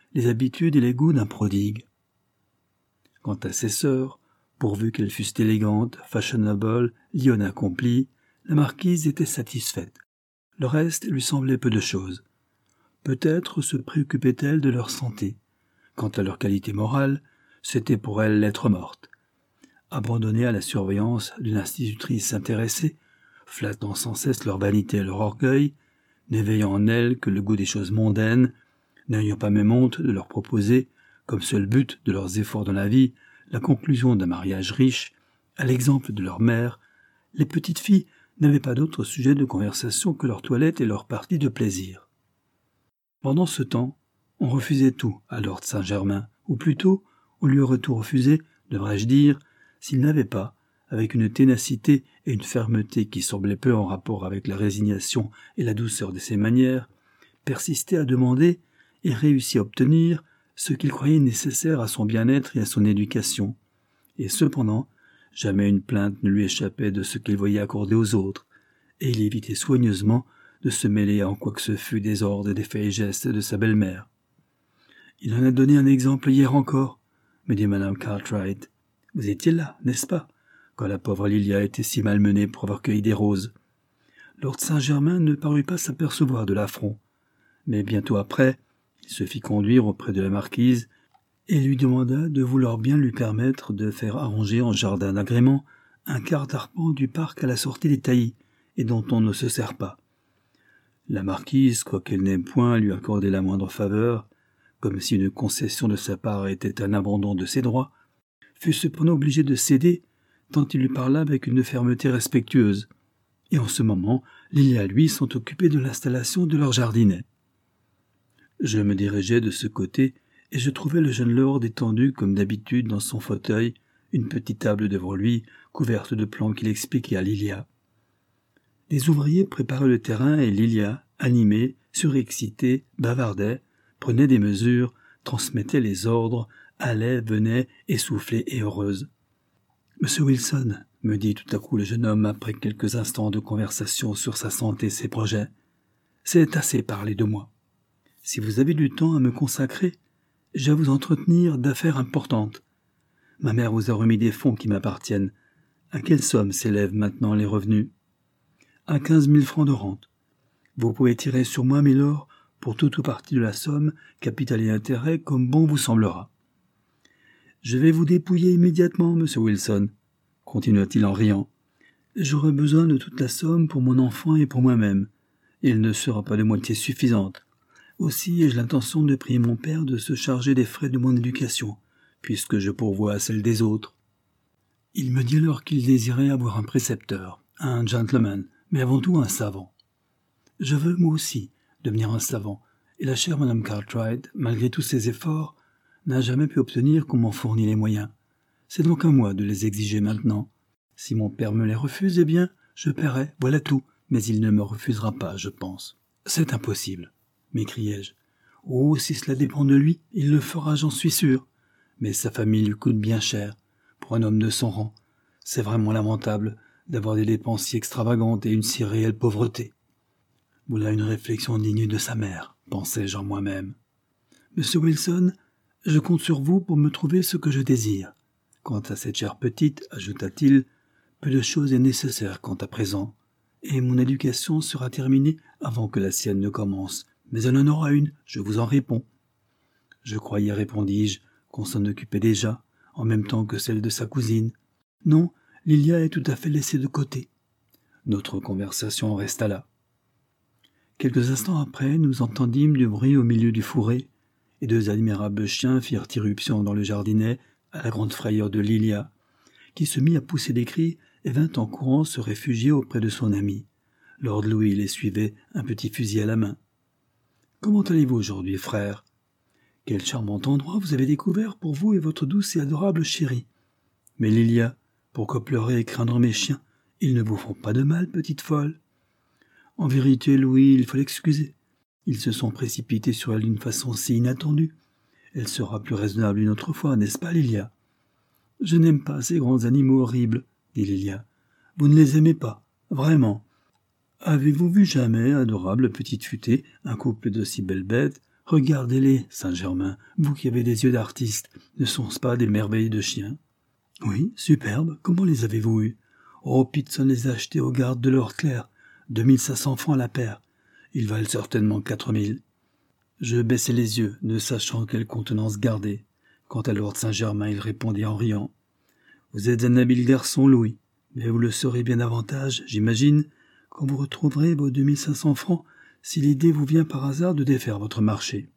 les habitudes et les goûts d'un prodigue. Quant à ses sœurs, pourvu qu'elles fussent élégantes, fashionable, lionnes accomplies, la marquise était satisfaite. Le reste lui semblait peu de chose. Peut-être se préoccupait-elle de leur santé. Quant à leur qualité morale, c'était pour elle l'être morte. Abandonnée à la surveillance d'une institutrice intéressée, flattant sans cesse leur vanité et leur orgueil, n'éveillant en elles que le goût des choses mondaines, n'ayant pas même honte de leur proposer, comme seul but de leurs efforts dans la vie, la conclusion d'un mariage riche, à l'exemple de leur mère, les petites filles n'avaient pas d'autre sujet de conversation que leur toilette et leur partie de plaisir. Pendant ce temps, on refusait tout à Lord Saint-Germain, ou plutôt, on lui aurait tout refusé, devrais-je dire, s'il n'avait pas, avec une ténacité et une fermeté qui semblaient peu en rapport avec la résignation et la douceur de ses manières, persisté à demander et réussi à obtenir ce qu'il croyait nécessaire à son bien-être et à son éducation. Et cependant, jamais une plainte ne lui échappait de ce qu'il voyait accorder aux autres, et il évitait soigneusement de se mêler en quoi que ce fût des ordres et des faits et gestes de sa belle-mère. « Il en a donné un exemple hier encore, » me dit madame Cartwright. « Vous étiez là, n'est-ce pas, quand la pauvre Lilia était si malmenée pour avoir cueilli des roses. » Lord Saint-Germain ne parut pas s'apercevoir de l'affront, mais bientôt après, il se fit conduire auprès de la marquise et lui demanda de vouloir bien lui permettre de faire arranger en jardin d'agrément un quart d'arpent du parc à la sortie des taillis, et dont on ne se sert pas. La marquise, quoiqu'elle n'aime point lui accorder la moindre faveur, comme si une concession de sa part était un abandon de ses droits, fut cependant obligée de céder, tant il lui parla avec une fermeté respectueuse. Et en ce moment, Lilia et lui sont occupés de l'installation de leur jardinet. Je me dirigeais de ce côté, et je trouvais le jeune lord étendu comme d'habitude dans son fauteuil, une petite table devant lui, couverte de plans qu'il expliquait à Lilia. Les ouvriers préparaient le terrain et Lilia, animée, surexcitée, bavardait, prenait des mesures, transmettait les ordres, allait, venait, essoufflée et heureuse. « Monsieur Wilson, » me dit tout à coup le jeune homme après quelques instants de conversation sur sa santé et ses projets, « c'est assez parler de moi. Si vous avez du temps à me consacrer, j'ai à vous entretenir d'affaires importantes. Ma mère vous a remis des fonds qui m'appartiennent. À quelle somme s'élèvent maintenant les revenus ? À quinze mille francs de rente. Vous pouvez tirer sur moi, milord, pour toute ou partie de la somme, capital et intérêt, comme bon vous semblera. Je vais vous dépouiller immédiatement, monsieur Wilson, continua-t-il en riant. J'aurai besoin de toute la somme pour mon enfant et pour moi-même. Elle ne sera pas de moitié suffisante. Aussi ai-je l'intention de prier mon père de se charger des frais de mon éducation, puisque je pourvois à celle des autres. Il me dit alors qu'il désirait avoir un précepteur, un gentleman, mais avant tout un savant. Je veux, moi aussi, devenir un savant, et la chère madame Cartwright, malgré tous ses efforts, n'a jamais pu obtenir qu'on m'en fournit les moyens. C'est donc à moi de les exiger maintenant. Si mon père me les refuse, eh bien, je paierai, voilà tout, mais il ne me refusera pas, je pense. C'est impossible, m'écriai-je. Oh, si cela dépend de lui, il le fera, j'en suis sûr. Mais sa famille lui coûte bien cher. Pour un homme de son rang, c'est vraiment lamentable d'avoir des dépenses si extravagantes et une si réelle pauvreté. Voilà une réflexion digne de sa mère, pensai-je en moi-même. Monsieur Wilson, je compte sur vous pour me trouver ce que je désire. Quant à cette chère petite, ajouta-t-il, peu de chose est nécessaire quant à présent, et mon éducation sera terminée avant que la sienne ne commence. Mais elle en aura une, je vous en réponds. Je croyais, répondis-je, qu'on s'en occupait déjà, en même temps que celle de sa cousine. Non, Lilia est tout à fait laissée de côté. Notre conversation resta là. Quelques instants après, nous entendîmes du bruit au milieu du fourré, et deux admirables chiens firent irruption dans le jardinet, à la grande frayeur de Lilia, qui se mit à pousser des cris et vint en courant se réfugier auprès de son ami. Lord Louis les suivait, un petit fusil à la main. « Comment allez-vous aujourd'hui, frère ? Quel charmant endroit vous avez découvert pour vous et votre douce et adorable chérie. Mais Lilia, pourquoi pleurer et craindre mes chiens ? Ils ne vous font pas de mal, petite folle. En vérité, Louis, il faut l'excuser. Ils se sont précipités sur elle d'une façon si inattendue. Elle sera plus raisonnable une autre fois, n'est-ce pas, Lilia ? Je n'aime pas ces grands animaux horribles, dit Lilia. Vous ne les aimez pas, vraiment. Avez-vous vu jamais, adorable petite futée, un couple de si belles bêtes, Regardez-les, Saint-Germain, vous qui avez des yeux d'artiste, ne sont-ce pas des merveilles de chiens? Oui, superbes, comment les avez-vous eus? Oh, Pitson les a achetés aux gardes de l'or clair, deux mille cinq cents francs la paire. Ils valent certainement quatre mille. Je baissai les yeux, ne sachant quelle contenance garder. Quant à Lord Saint-Germain, il répondit en riant. Vous êtes un habile garçon, Louis, mais vous le serez bien davantage, j'imagine, quand vous retrouverez vos deux mille cinq cents francs, si l'idée vous vient par hasard de défaire votre marché.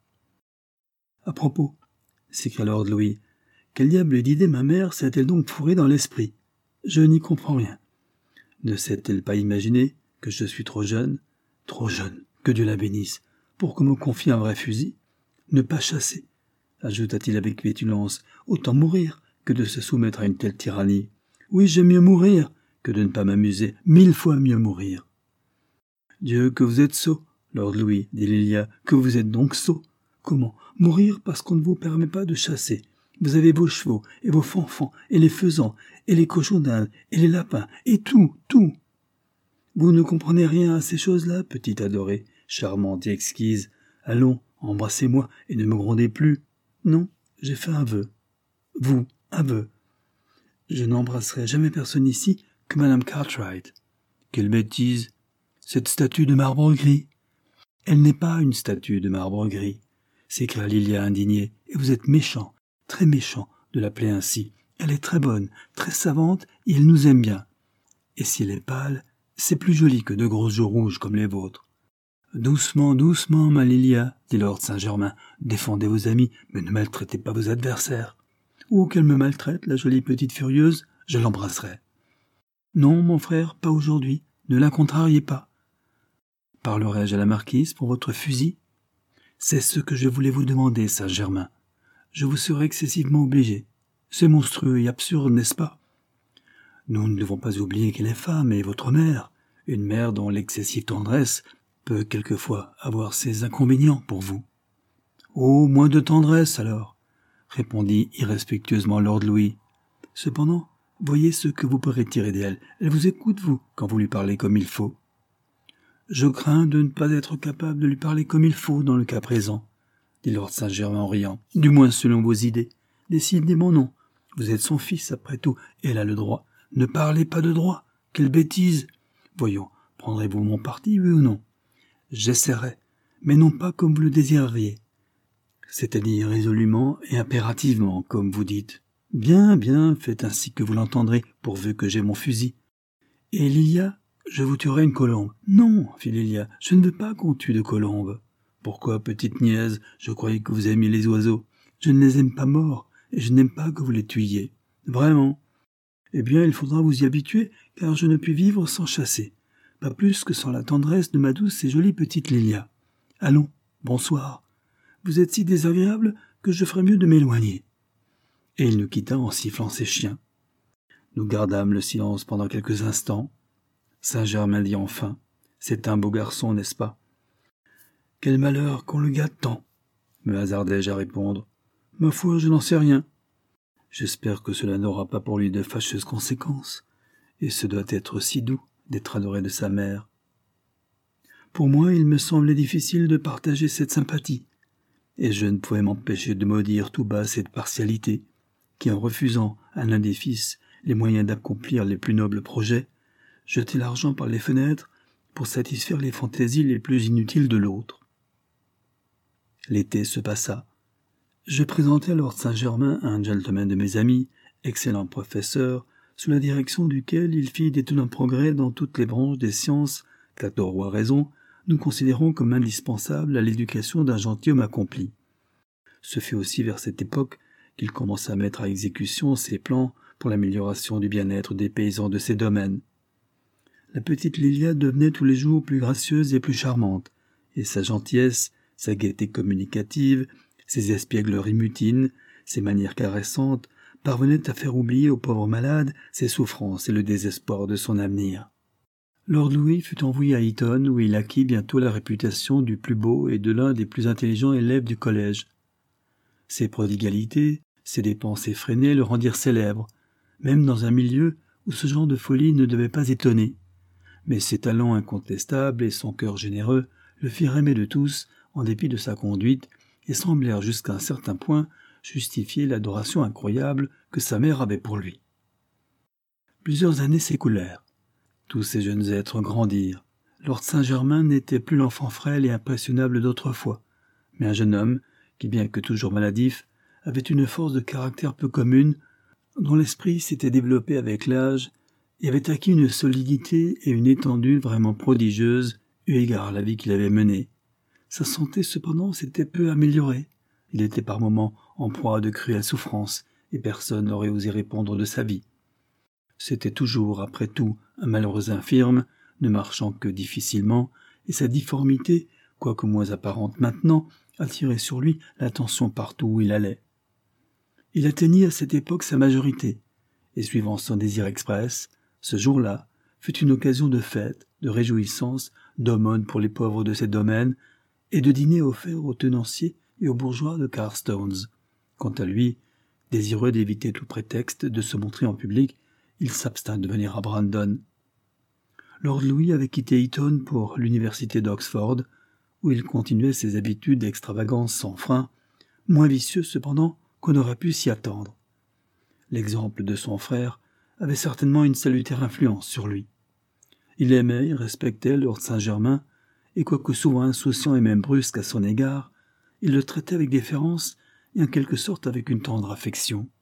À propos, s'écria Lord Louis, quelle diable d'idée ma mère s'est-elle donc fourrée dans l'esprit? Je n'y comprends rien. Ne s'est-elle pas imaginé que je suis trop jeune, trop jeune, que Dieu la bénisse, pour qu'on me confie un vrai fusil? Ne pas chasser, ajouta-t-il avec pétulance, autant mourir que de se soumettre à une telle tyrannie. Oui, j'aime mieux mourir que de ne pas m'amuser, mille fois mieux mourir. Dieu, que vous êtes sot, Lord Louis, dit Lilia, que vous êtes donc sot. Comment? Mourir parce qu'on ne vous permet pas de chasser. Vous avez vos chevaux, et vos fanfans, et les faisans, et les cochons d'Inde, et les lapins, et tout, tout. Vous ne comprenez rien à ces choses-là, petite adorée, charmante et exquise. Allons, embrassez-moi, et ne me grondez plus. Non, j'ai fait un vœu. Vous, un vœu. Je n'embrasserai jamais personne ici que Madame Cartwright. Quelle bêtise! Cette statue de marbre gris. Elle n'est pas une statue de marbre gris, s'écria Lilia indignée, et vous êtes méchant, très méchant de l'appeler ainsi. Elle est très bonne, très savante, et elle nous aime bien. Et si elle est pâle, c'est plus joli que de grosses joues rouges comme les vôtres. Doucement, doucement, ma Lilia, dit Lord Saint-Germain, défendez vos amis, mais ne maltraitez pas vos adversaires. Ou qu'elle me maltraite, la jolie petite furieuse, je l'embrasserai. Non, mon frère, pas aujourd'hui, ne la contrariez pas. Parlerai-je à la marquise pour votre fusil? C'est ce que je voulais vous demander, Saint-Germain. Je vous serai excessivement obligé. C'est monstrueux et absurde, n'est-ce pas? Nous ne devons pas oublier qu'elle est femme et votre mère, une mère dont l'excessive tendresse peut quelquefois avoir ses inconvénients pour vous. Oh, moins de tendresse alors, répondit irrespectueusement Lord Louis. Cependant, voyez ce que vous pourrez tirer d'elle. Elle vous écoute, vous, quand vous lui parlez comme il faut. Je crains de ne pas être capable de lui parler comme il faut dans le cas présent, dit Lord Saint-Germain en riant, du moins selon vos idées. Décidément non. Vous êtes son fils, après tout, et elle a le droit. Ne parlez pas de droit. Quelle bêtise. Voyons, prendrez-vous mon parti, oui ou non? J'essaierai, mais non pas comme vous le désireriez. C'est-à-dire résolument et impérativement, comme vous dites. Bien, bien, faites ainsi que vous l'entendrez, pourvu que j'ai mon fusil. Et Lilia, je vous tuerai une colombe. Non, fit Lilia, je ne veux pas qu'on tue de colombe. Pourquoi, petite niaise, je croyais que vous aimiez les oiseaux. Je ne les aime pas morts, et je n'aime pas que vous les tuiez. Vraiment. Eh bien, il faudra vous y habituer, car je ne puis vivre sans chasser. Pas plus que sans la tendresse de ma douce et jolie petite Lilia. Allons, bonsoir. Vous êtes si désagréable que je ferais mieux de m'éloigner. Et il nous quitta en sifflant ses chiens. Nous gardâmes le silence pendant quelques instants. Saint-Germain dit enfin, « C'est un beau garçon, n'est-ce pas ?» « Quel malheur qu'on le gâte tant !» me hasardai-je à répondre. « Ma foi, je n'en sais rien. J'espère que cela n'aura pas pour lui de fâcheuses conséquences, et ce doit être si doux d'être adoré de sa mère. Pour moi, il me semblait difficile de partager cette sympathie, et je ne pouvais m'empêcher de maudire tout bas cette partialité, qui, en refusant à l'un des fils les moyens d'accomplir les plus nobles projets, jetait l'argent par les fenêtres pour satisfaire les fantaisies les plus inutiles de l'autre. L'été se passa. Je présentai à Lord Saint-Germain un gentleman de mes amis, excellent professeur, sous la direction duquel il fit d'étonnants progrès dans toutes les branches des sciences qu'à tort ou à raison, nous considérons comme indispensables à l'éducation d'un gentilhomme accompli. Ce fut aussi vers cette époque qu'il commença à mettre à exécution ses plans pour l'amélioration du bien-être des paysans de ses domaines. La petite Lilia devenait tous les jours plus gracieuse et plus charmante, et sa gentillesse, sa gaieté communicative, ses espiègleries mutines, ses manières caressantes, parvenaient à faire oublier au pauvre malade ses souffrances et le désespoir de son avenir. Lord Louis fut envoyé à Eton, où il acquit bientôt la réputation du plus beau et de l'un des plus intelligents élèves du collège. Ses prodigalités, ses dépenses effrénées le rendirent célèbre, même dans un milieu où ce genre de folie ne devait pas étonner. Mais ses talents incontestables et son cœur généreux le firent aimer de tous, en dépit de sa conduite, et semblèrent jusqu'à un certain point justifier l'adoration incroyable que sa mère avait pour lui. Plusieurs années s'écoulèrent. Tous ces jeunes êtres grandirent. Lord Saint-Germain n'était plus l'enfant frêle et impressionnable d'autrefois, mais un jeune homme qui, bien que toujours maladif, avait une force de caractère peu commune, dont l'esprit s'était développé avec l'âge et avait acquis une solidité et une étendue vraiment prodigieuses eu égard à la vie qu'il avait menée. Sa santé, cependant, s'était peu améliorée. Il était par moments en proie à de cruelles souffrances, et personne n'aurait osé répondre de sa vie. C'était toujours, après tout, un malheureux infirme, ne marchant que difficilement, et sa difformité, quoique moins apparente maintenant, attirait sur lui l'attention partout où il allait. Il atteignit à cette époque sa majorité, et suivant son désir express, ce jour-là fut une occasion de fête, de réjouissance, d'aumône pour les pauvres de ses domaines, et de dîner offert aux tenanciers et aux bourgeois de Carstones. Quant à lui, désireux d'éviter tout prétexte de se montrer en public, il s'abstint de venir à Brandon. Lord Louis avait quitté Eton pour l'université d'Oxford, où il continuait ses habitudes d'extravagance sans frein, moins vicieuses cependant qu'on aurait pu s'y attendre. L'exemple de son frère avait certainement une salutaire influence sur lui. Il aimait et respectait Lord Saint-Germain, et quoique souvent insouciant et même brusque à son égard, il le traitait avec déférence et en quelque sorte avec une tendre affection.